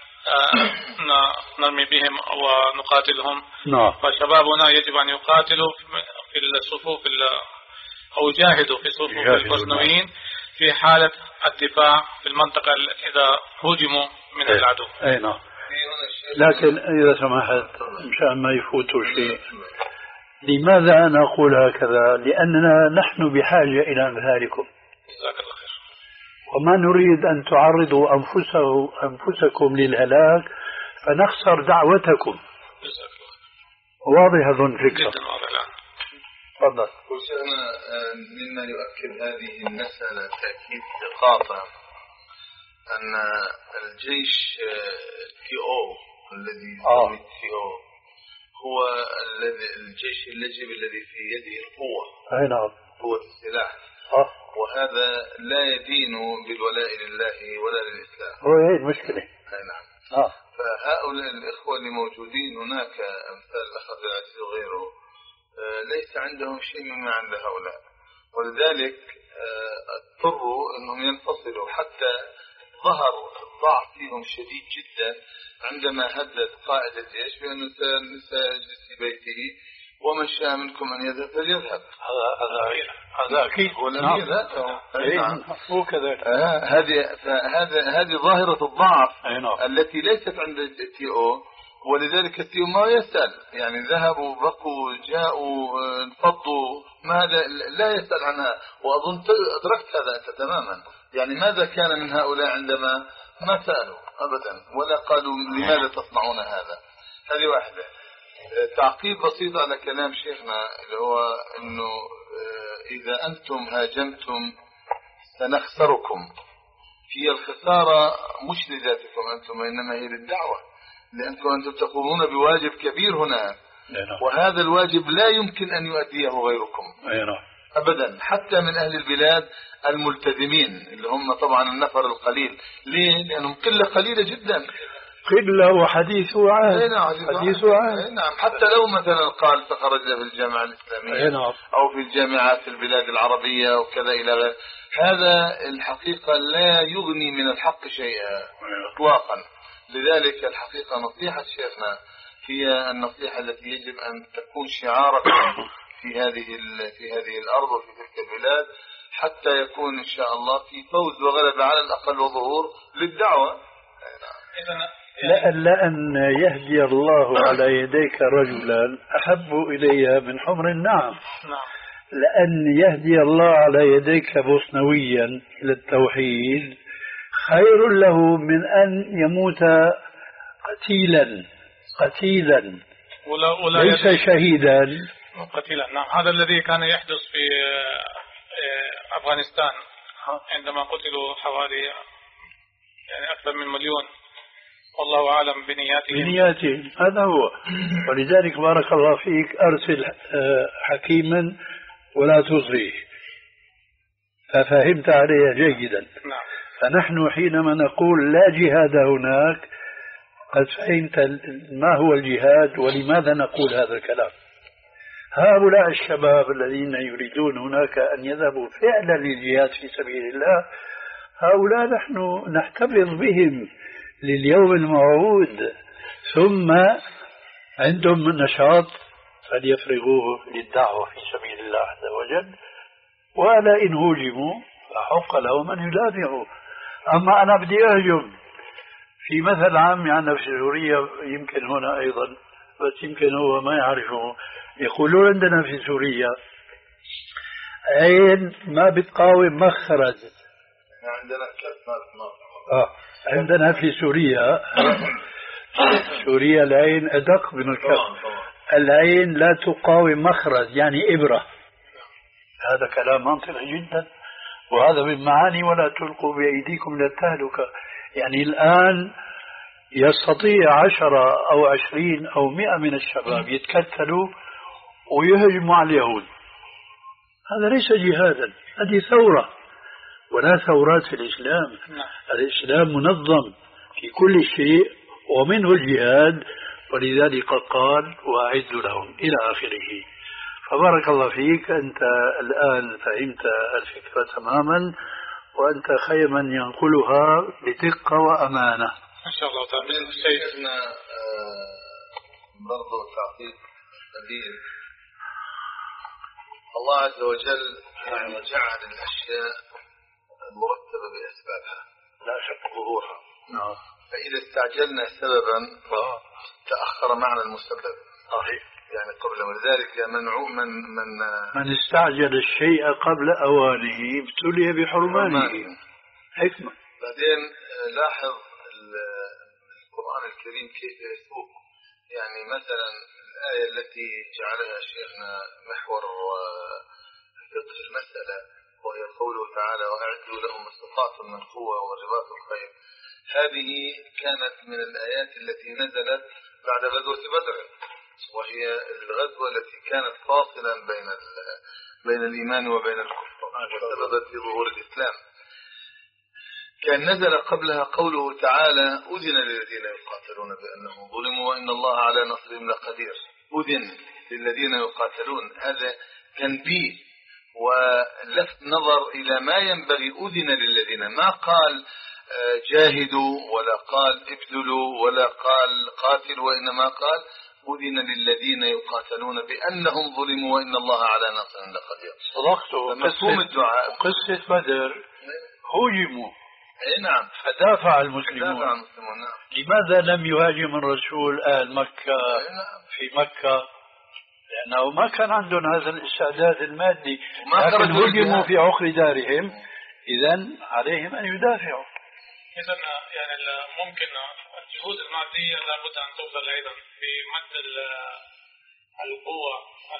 نرمي بهم ونقاتلهم. نعم. فشبابنا يجب أن يقاتلوا في الصفوف أو يجاهدوا في صفوف البوسنويين في حالة الدفاع في المنطقة إذا هجموا من أي. العدو. أي نعم. لكن إذا سمحت مشان ما يفوتوا شيء، لماذا أنا أقول هكذا؟ لأننا نحن بحاجة إلى أمثالكم. جزاك الله خير. وما نريد أن تعرضوا أنفسه أنفسكم للهلاك فنخسر دعوتكم. جزاك الله خير. واضح أظن فكرة. جدا واضح الآن. تفضل. وشأن مما يؤكد هذه المسألة تأكيد ثقافة أن الجيش تي أو الذي يسمى تي أو هو الذي الجيش اللجب الذي في يده القوة. أي نعم. قوة السلاح. أه. وهذا لا يدين بالولاء لله ولا للإسلام. هو هي المشكلة. أي نعم. أه. فهؤلاء الإخوة اللي موجودين هناك أمثال الأخ عبد العزيز وغيره ليس عندهم شيء مما عند هؤلاء، ولذلك اضطروا أنهم ينفصلوا، حتى ظهر ضعف فيهم شديد جدا عندما هدد قائد الجيش بأنه سيجلس في بيته ومن شاء منكم أن يذهب فليذهب. هذا هذا أكيد والأمير نعم. هو كذلك. هذه هذه هذه ظاهرة الضعف نعم. التي ليست عند التي أو، ولذلك التي أو ما يسأل، يعني ذهبوا بقوا جاءوا انفضوا، ما هذا لا يسأل عنها. وأظن أدركت هذا أنت تماما، يعني ماذا كان من هؤلاء عندما ما سألوا أبدا ولا قالوا لماذا تصنعون هذا. هذه واحدة. تعقيب بسيط على كلام شيخنا اللي هو أنه إذا أنتم هاجمتم سنخسركم، هي الخسارة مش لذاتكم أنتم وإنما هي للدعوة، لأنكم أنتم تقومون بواجب كبير هنا، وهذا الواجب لا يمكن أن يؤديه غيركم أبدا، حتى من أهل البلاد الملتزمين اللي هم طبعا النفر القليل. ليه؟ لأنهم قلة قليلة جدا، قلة وحديث عهد. نعم. حديث عهد. نعم. حتى لو مثلا قال تخرج في الجامعة الإسلامية نعم. أو في الجامعات في البلاد العربية وكذا إلى غير هذا، الحقيقة لا يغني من الحق شيئا إطلاقا. لذلك الحقيقة نصيحة شيخنا هي النصيحة التي يجب أن تكون شعاركم في هذه في هذه الأرض وفي تلك البلاد، حتى يكون إن شاء الله في فوز وغلبة على الأقل وظهور للدعوة. لأن يهدي الله على يديك رجلا أحب إلي من حمر النعم. لأن يهدي الله على يديك بوسنويا إلى التوحيد خير له من أن يموت قتيلا قتيلا ولا ولا ليس شهيدا قتيلا. نعم، هذا الذي كان يحدث في أفغانستان عندما قتلوا حوالي يعني أكثر من مليون، والله أعلم بنياتهم. بنياتهم هذا هو. ولذلك بارك الله فيك أرسل حكيما ولا تصغيه، ففهمت عليه جيدا. نعم. فنحن حينما نقول لا جهاد هناك قد فهمت ما هو الجهاد ولماذا نقول هذا الكلام. هؤلاء الشباب الذين يريدون هناك أن يذهبوا فعلا للجهاد في سبيل الله، هؤلاء نحن نحتفظ بهم لليوم الموعود، ثم عندهم نشاط فليفرغوه للدعوة في سبيل الله عز وجل، ولا إن هجموا فحق لهم أن يدافعوا. أما أنا بدي أهجم في مثل عام عندنا في سوريا، يمكن هنا أيضا بس يمكن هو ما يعرفه، يقولون عندنا في سوريا عين ما بتقاوم مخرج. عندنا كلب ما آه عندنا في سوريا سوريا العين أدق من الكف. العين لا تقاوم مخرج يعني إبرة. هذا كلام منطقي جدا، وهذا من معاني ولا تلقوا بأيديكم إلى التهلكة. يعني الآن يستطيع عشرة أو عشرين أو مئة من الشباب يتكتلوا ويهجموا على اليهود، هذا ليس جهادا، هذه ثورة، ولا ثورات في الإسلام. الإسلام منظم في كل شيء ومنه الجهاد، ولذلك قال وأعدوا لهم إلى آخره. فبارك الله فيك، أنت الآن فهمت الفكرة تماما، وأنت خير من ينقلها بدقة وأمانة إن شاء الله تعالى. شيخنا برضو تعقيب قليل. الله عز وجل يعني جعل الأشياء مرتبة بأسبابها لا شك ظهورها. نعم. فإذا استعجلنا سببا تأخر معنى المسبب. صحيح. يعني قبل، ولذلك منعوم من من من استعجل الشيء قبل أوانه ابتلي بحرمانه. حكمة. بعدين لاحظ القرآن الكريم كيف يسوق. يعني مثلا الآية التي جعلها شيخنا محور فقه المسألة، وهي قوله تعالى وأعدوا لهم ما استطعتم من قوة ورباط الخير، هذه كانت من الآيات التي نزلت بعد غزوة بدر، وهي الغزوة التي كانت فاصلا بين بين الإيمان وبين الكفر وسببت في ظهور الإسلام. كان نزل قبلها قوله تعالى أذن للذين يقاتلون بأنهم ظلموا وإن الله على نصرهم لقدير. أذن للذين يقاتلون، هذا تنبيه ولفت نظر إلى ما ينبغي. أذن للذين، ما قال جاهدوا ولا قال ابذلوا ولا قال قاتلوا، وإنما قال أذن للذين يقاتلون بأنهم ظلموا وإن الله على نصرهم لقدير. صدقتوا. مفهوم الدعاء. قصة بدر هجموا. اي نعم. فدافع المسلمون. فدافع المسلمون. نعم. لماذا لم يهاجم الرسول أهل مكة في مكة؟ لأنه ما كان عندهم هذا الاستعداد المادي، لكن هجموا في عقر دارهم، إذن عليهم أن يدافعوا. إذن يعني ممكن الجهود المادية لابد أن توصل أيضا في مد القوة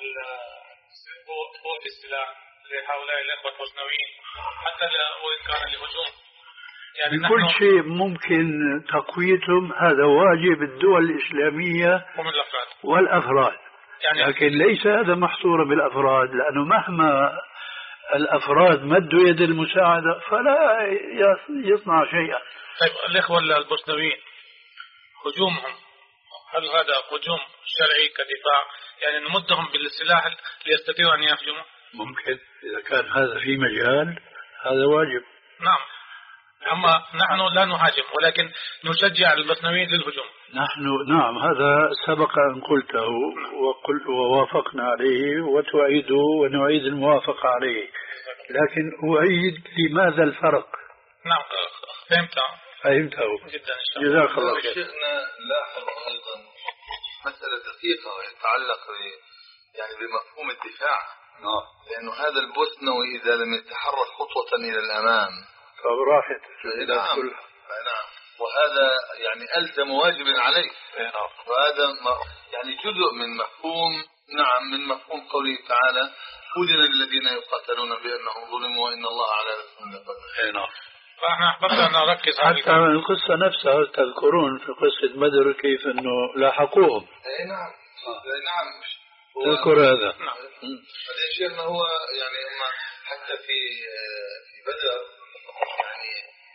قوة السلاح لهؤلاء الإخوة البوسنويين حتى وإن كان لهجوم. يعني بكل شيء ممكن تقويتهم، هذا واجب الدول الإسلامية والأفراد. يعني لكن ليس هذا محصورا بالأفراد، لأنه مهما الأفراد مدوا يد المساعدة فلا يصنع شيئا. طيب الإخوة البوسنويين هجومهم هل هذا هجوم شرعي كدفاع؟ يعني نمدهم بالسلاح ليستطيعوا أن يهجموا؟ ممكن إذا كان هذا في مجال، هذا واجب. نعم. أما نحن لا نهاجم ولكن نشجع البوسنويين للهجوم. نحن نعم، هذا سبق أن قلته وقل ووافقنا عليه، وتعيد ونعيد الموافقة عليه، لكن أعيد لماذا الفرق. نعم فهمت فهمته جدا إن شاء الله. جزاك الله خير. شيخنا لاحظ أيضا مسألة دقيقة يتعلق يعني بمفهوم الدفاع. نعم. لأنه هذا البوسنوي إذا لم يتحرك خطوة إلى الأمام فراحت نعم. كلها. نعم. وهذا يعني ألزم واجب عليه. نعم. وهذا يعني جزء من مفهوم نعم من مفهوم قوله تعالى أذن الذين يقاتلون بأنهم ظلموا وإن الله على نصرهم لقدير. نعم. فاحنا أحببت أن نركز حتى القصة نفسها تذكرون في قصة بدر كيف أنه لاحقوهم. أي نعم. أي نعم. تذكر هذا. نعم. بعدين شيخنا هو يعني هم حتى في في بدر يعني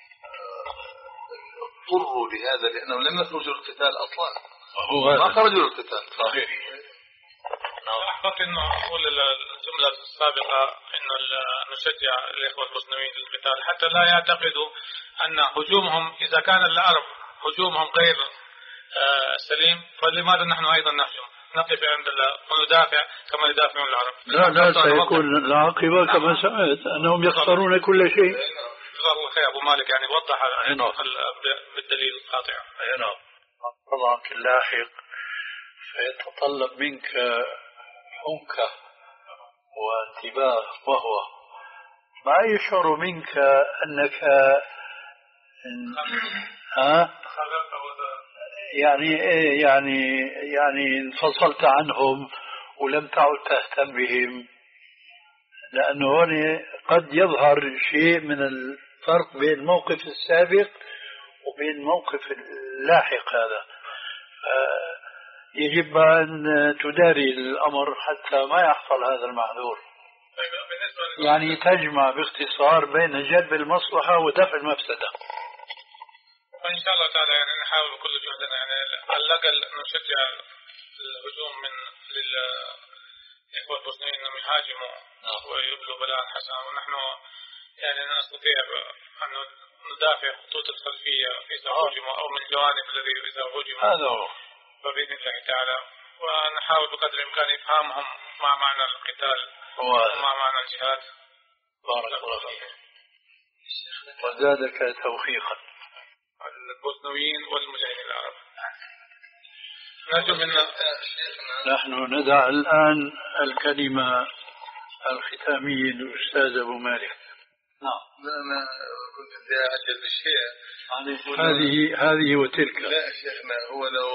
اضطروا لهذا لأنه لم يخرجوا القتال أصلا. ما خرجوا القتال. صحيح. أحببت أنه أقول الجملة السابقة أنه نشجع الإخوة المسلمين للقتال حتى لا يعتقدوا أن هجومهم إذا كان العرب هجومهم غير سليم فلماذا نحن أيضا نهجم نقف عند الله وندافع كما يدافعون العرب. لا لا سيكون العاقبة كما سمعت أنهم يخسرون كل شيء. جزاه الله خير أبو مالك يعني وضح بالدليل القاطع. نعم. طبعا اللاحق فيتطلب منك حنكة وانتباه وهو ما يشعر منك أنك ها يعني إيه يعني يعني انفصلت عنهم ولم تعد تهتم بهم لأنه هنا قد يظهر شيء من الفرق بين الموقف السابق وبين الموقف اللاحق هذا. يجب أن تداري الأمر حتى ما يحصل هذا المحذور. يعني تجمع باختصار بين جلب المصلحة ودفع المفسدة. وإن شاء الله تعالى يعني نحاول بكل جهدنا يعني على الأقل نشجع الهجوم من للإخوة المسلمين أنهم يهاجموا ويبلوا بلاء حسنا ونحن يعني نستطيع أن ندافع خطوط الخلفية إذا هجموا أو من الجوانب الذي إذا هجموا. هذا هو. فبإذن الله تعالى ونحاول بقدر الإمكان إفهامهم ما معنى القتال وما معنى الجهاد. بارك الله فيك. وزادك توفيقا. البوسنويين والمجاهدين العرب. نرجو من نحن ندع الآن الكلمة الختامية للأستاذ أبو مالك. نعم. أنا كنت بدي أعجل بالشيء. هذه هذه وتلك. لا شيخنا هو لو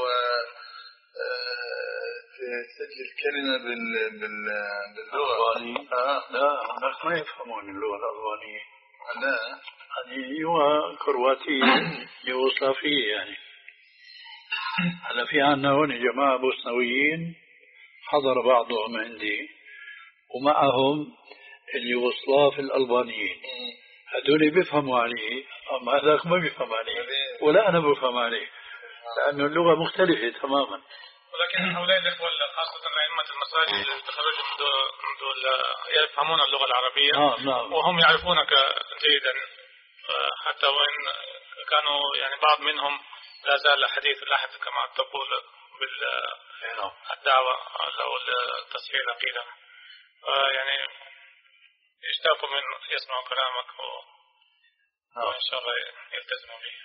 تسجل كلمة بال بال باللغة. آه. لا هناك ما يفهمون اللغة الألبانية. لا. يعني هو كرواتية يوغوسلافية يعني. هلا في عنا هون جماعة بوسنويين حضر بعضهم عندي ومعهم اليوغوسلاف الألبانيين. هذول بيفهموا عليه أما هذاك ما بيفهم عليه ولا أنا بفهم عليه لأنه اللغة مختلفة تماما. ولكن هؤلاء الإخوة خاصة أئمة المساجد اللي تخرجوا من يفهمون اللغة العربية. آه نعم. وهم يعرفونك جيدا حتى وإن كانوا يعني بعض منهم لا زال حديث الأحد كما تقول بالدعوة أو تصحيح العقيدة يعني يشتاقوا من يسمعوا كلامك و... وإن شاء الله يلتزموا به.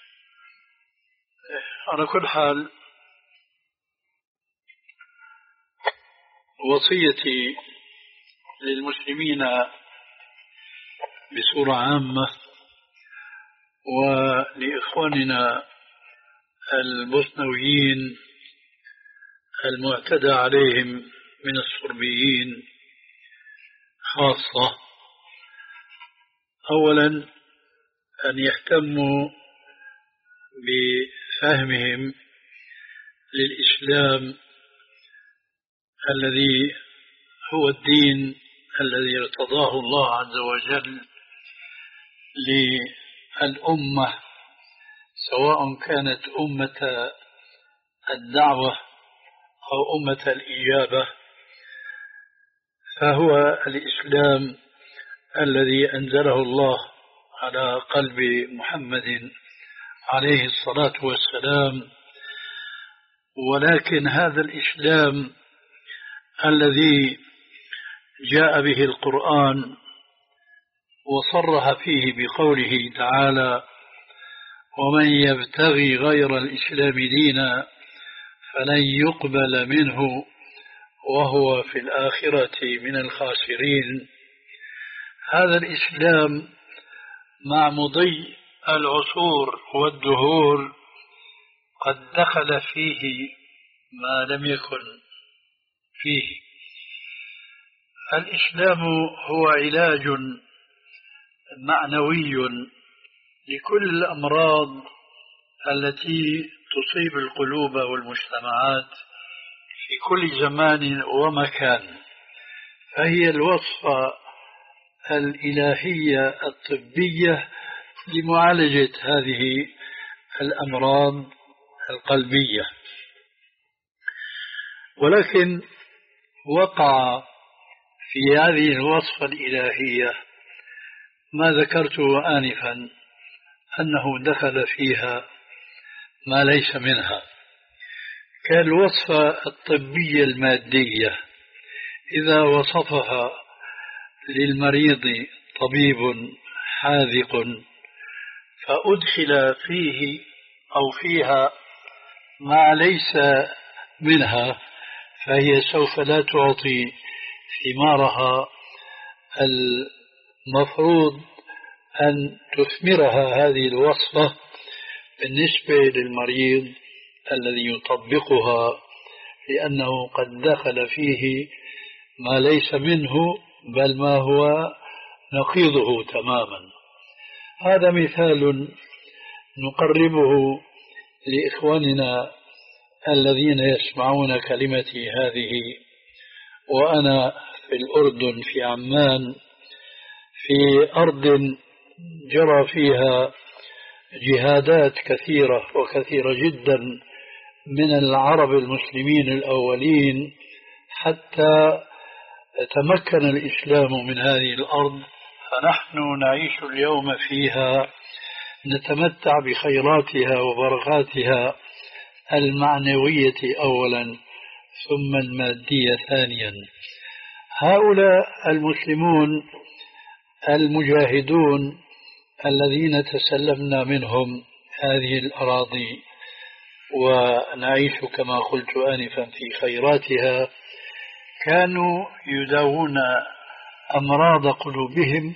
على كل حال وصيتي للمسلمين بصورة عامة ولإخواننا البوسنويين المعتدى عليهم من الصربيين خاصة أولا أن يهتموا بفهمهم للإسلام الذي هو الدين الذي ارتضاه الله عز وجل للأمة سواء كانت أمة الدعوة أو أمة الإجابة فهو الإسلام الذي أنزله الله على قلب محمد عليه الصلاة والسلام. ولكن هذا الإسلام الذي جاء به القرآن وصرح فيه بقوله تعالى ومن يبتغي غير الإسلام دينا فلن يقبل منه وهو في الآخرة من الخاسرين. هذا الإسلام مع مضي العصور والدهور قد دخل فيه ما لم يكن فيه. الإسلام هو علاج معنوي لكل الأمراض التي تصيب القلوب والمجتمعات في كل زمان ومكان، فهي الوصفة الإلهية الطبية لمعالجة هذه الأمراض القلبية. ولكن وقع في هذه الوصفة الإلهية ما ذكرته آنفا، أنه دخل فيها ما ليس منها، كالوصفة الطبية المادية إذا وصفها للمريض طبيب حاذق فأدخل فيه أو فيها ما ليس منها، فهي سوف لا تعطي ثمارها المفروض أن تثمرها هذه الوصفة بالنسبة للمريض الذي يطبقها، لأنه قد دخل فيه ما ليس منه بل ما هو نقيضه تماما. هذا مثال نقربه لإخواننا الذين يسمعون كلمتي هذه وأنا في الأردن في عمان، في أرض جرى فيها جهادات كثيرة وكثيرة جدا من العرب المسلمين الأولين حتى تمكن الإسلام من هذه الأرض، فنحن نعيش اليوم فيها نتمتع بخيراتها وبركاتها المعنوية أولا ثم المادية ثانيا. هؤلاء المسلمون المجاهدون الذين تسلمنا منهم هذه الأراضي ونعيش كما قلت آنفا في خيراتها، كانوا يداوون أمراض قلوبهم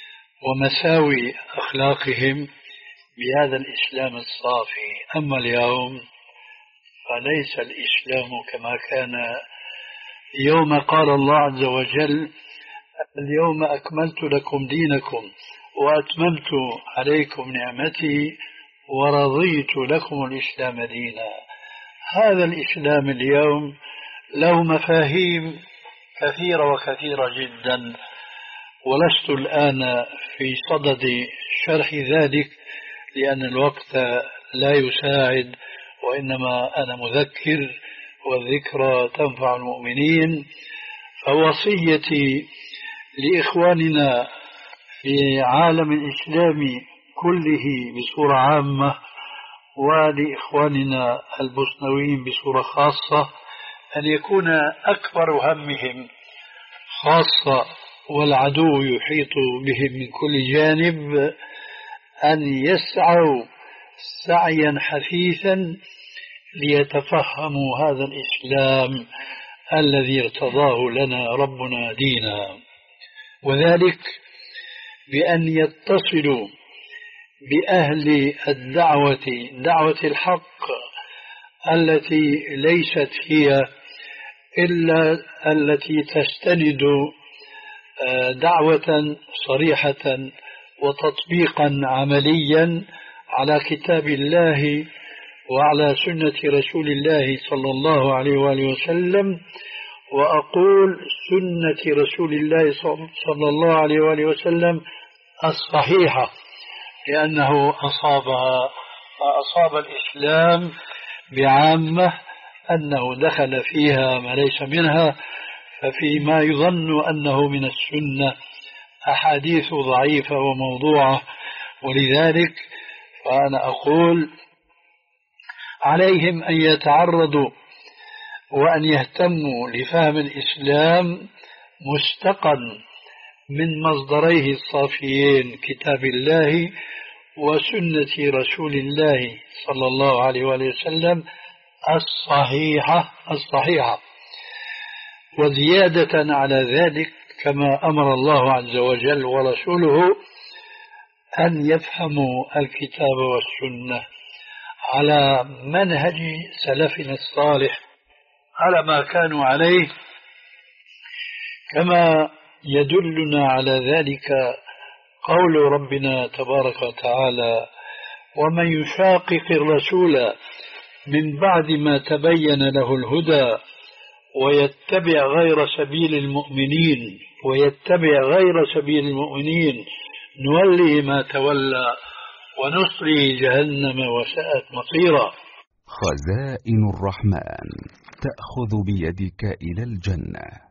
ومساوي أخلاقهم بهذا الإسلام الصافي. أما اليوم فليس الإسلام كما كان يوم قال الله عز وجل: اليوم أكملت لكم دينكم وأتممت عليكم نعمتي ورضيت لكم الإسلام دينا. هذا الإسلام اليوم له مفاهيم كثيرة وكثيرة جدا، ولست الآن في صدد شرح ذلك لأن الوقت لا يساعد، وإنما أنا مذكر والذكرى تنفع المؤمنين. فوصيتي لإخواننا في عالم الإسلام كله بصورة عامة ولإخواننا البوسنويين بصورة خاصة أن يكون أكبر همهم، خاصة والعدو يحيط بهم من كل جانب، أن يسعوا سعيا حثيثا ليتفهموا هذا الإسلام الذي ارتضاه لنا ربنا دينا، وذلك بأن يتصلوا بأهل الدعوة، دعوة الحق التي ليست هي إلا التي تستند دعوة صريحة وتطبيقا عمليا على كتاب الله وعلى سنة رسول الله صلى الله عليه وآله وسلم. وأقول سنة رسول الله صلى الله عليه وآله وسلم الصحيحة، لأنه أصابها وأصاب الإسلام بعامة أنه دخل فيها ما ليس منها، ففيما يظن أنه من السنة أحاديث ضعيفة وموضوعة. ولذلك فأنا أقول عليهم أن يتعرضوا وأن يهتموا لفهم الإسلام مستقا من مصدريه الصافيين كتاب الله وسنة رسول الله صلى الله عليه وآله وسلم الصحيحة الصحيحة. وزيادة على ذلك كما أمر الله عز وجل ورسوله أن يفهموا الكتاب والسنة على منهج سلفنا الصالح على ما كانوا عليه، كما يدلنا على ذلك قول ربنا تبارك وتعالى: ومن يشاقق الرسول من بعد ما تبين له الهدى ويتبع غير سبيل المؤمنين ويتبع غير سبيل المؤمنين نولي ما تولى ونصلي جهنم وساءت مصيرا. خزائن الرحمن تأخذ بيدك إلى الجنة.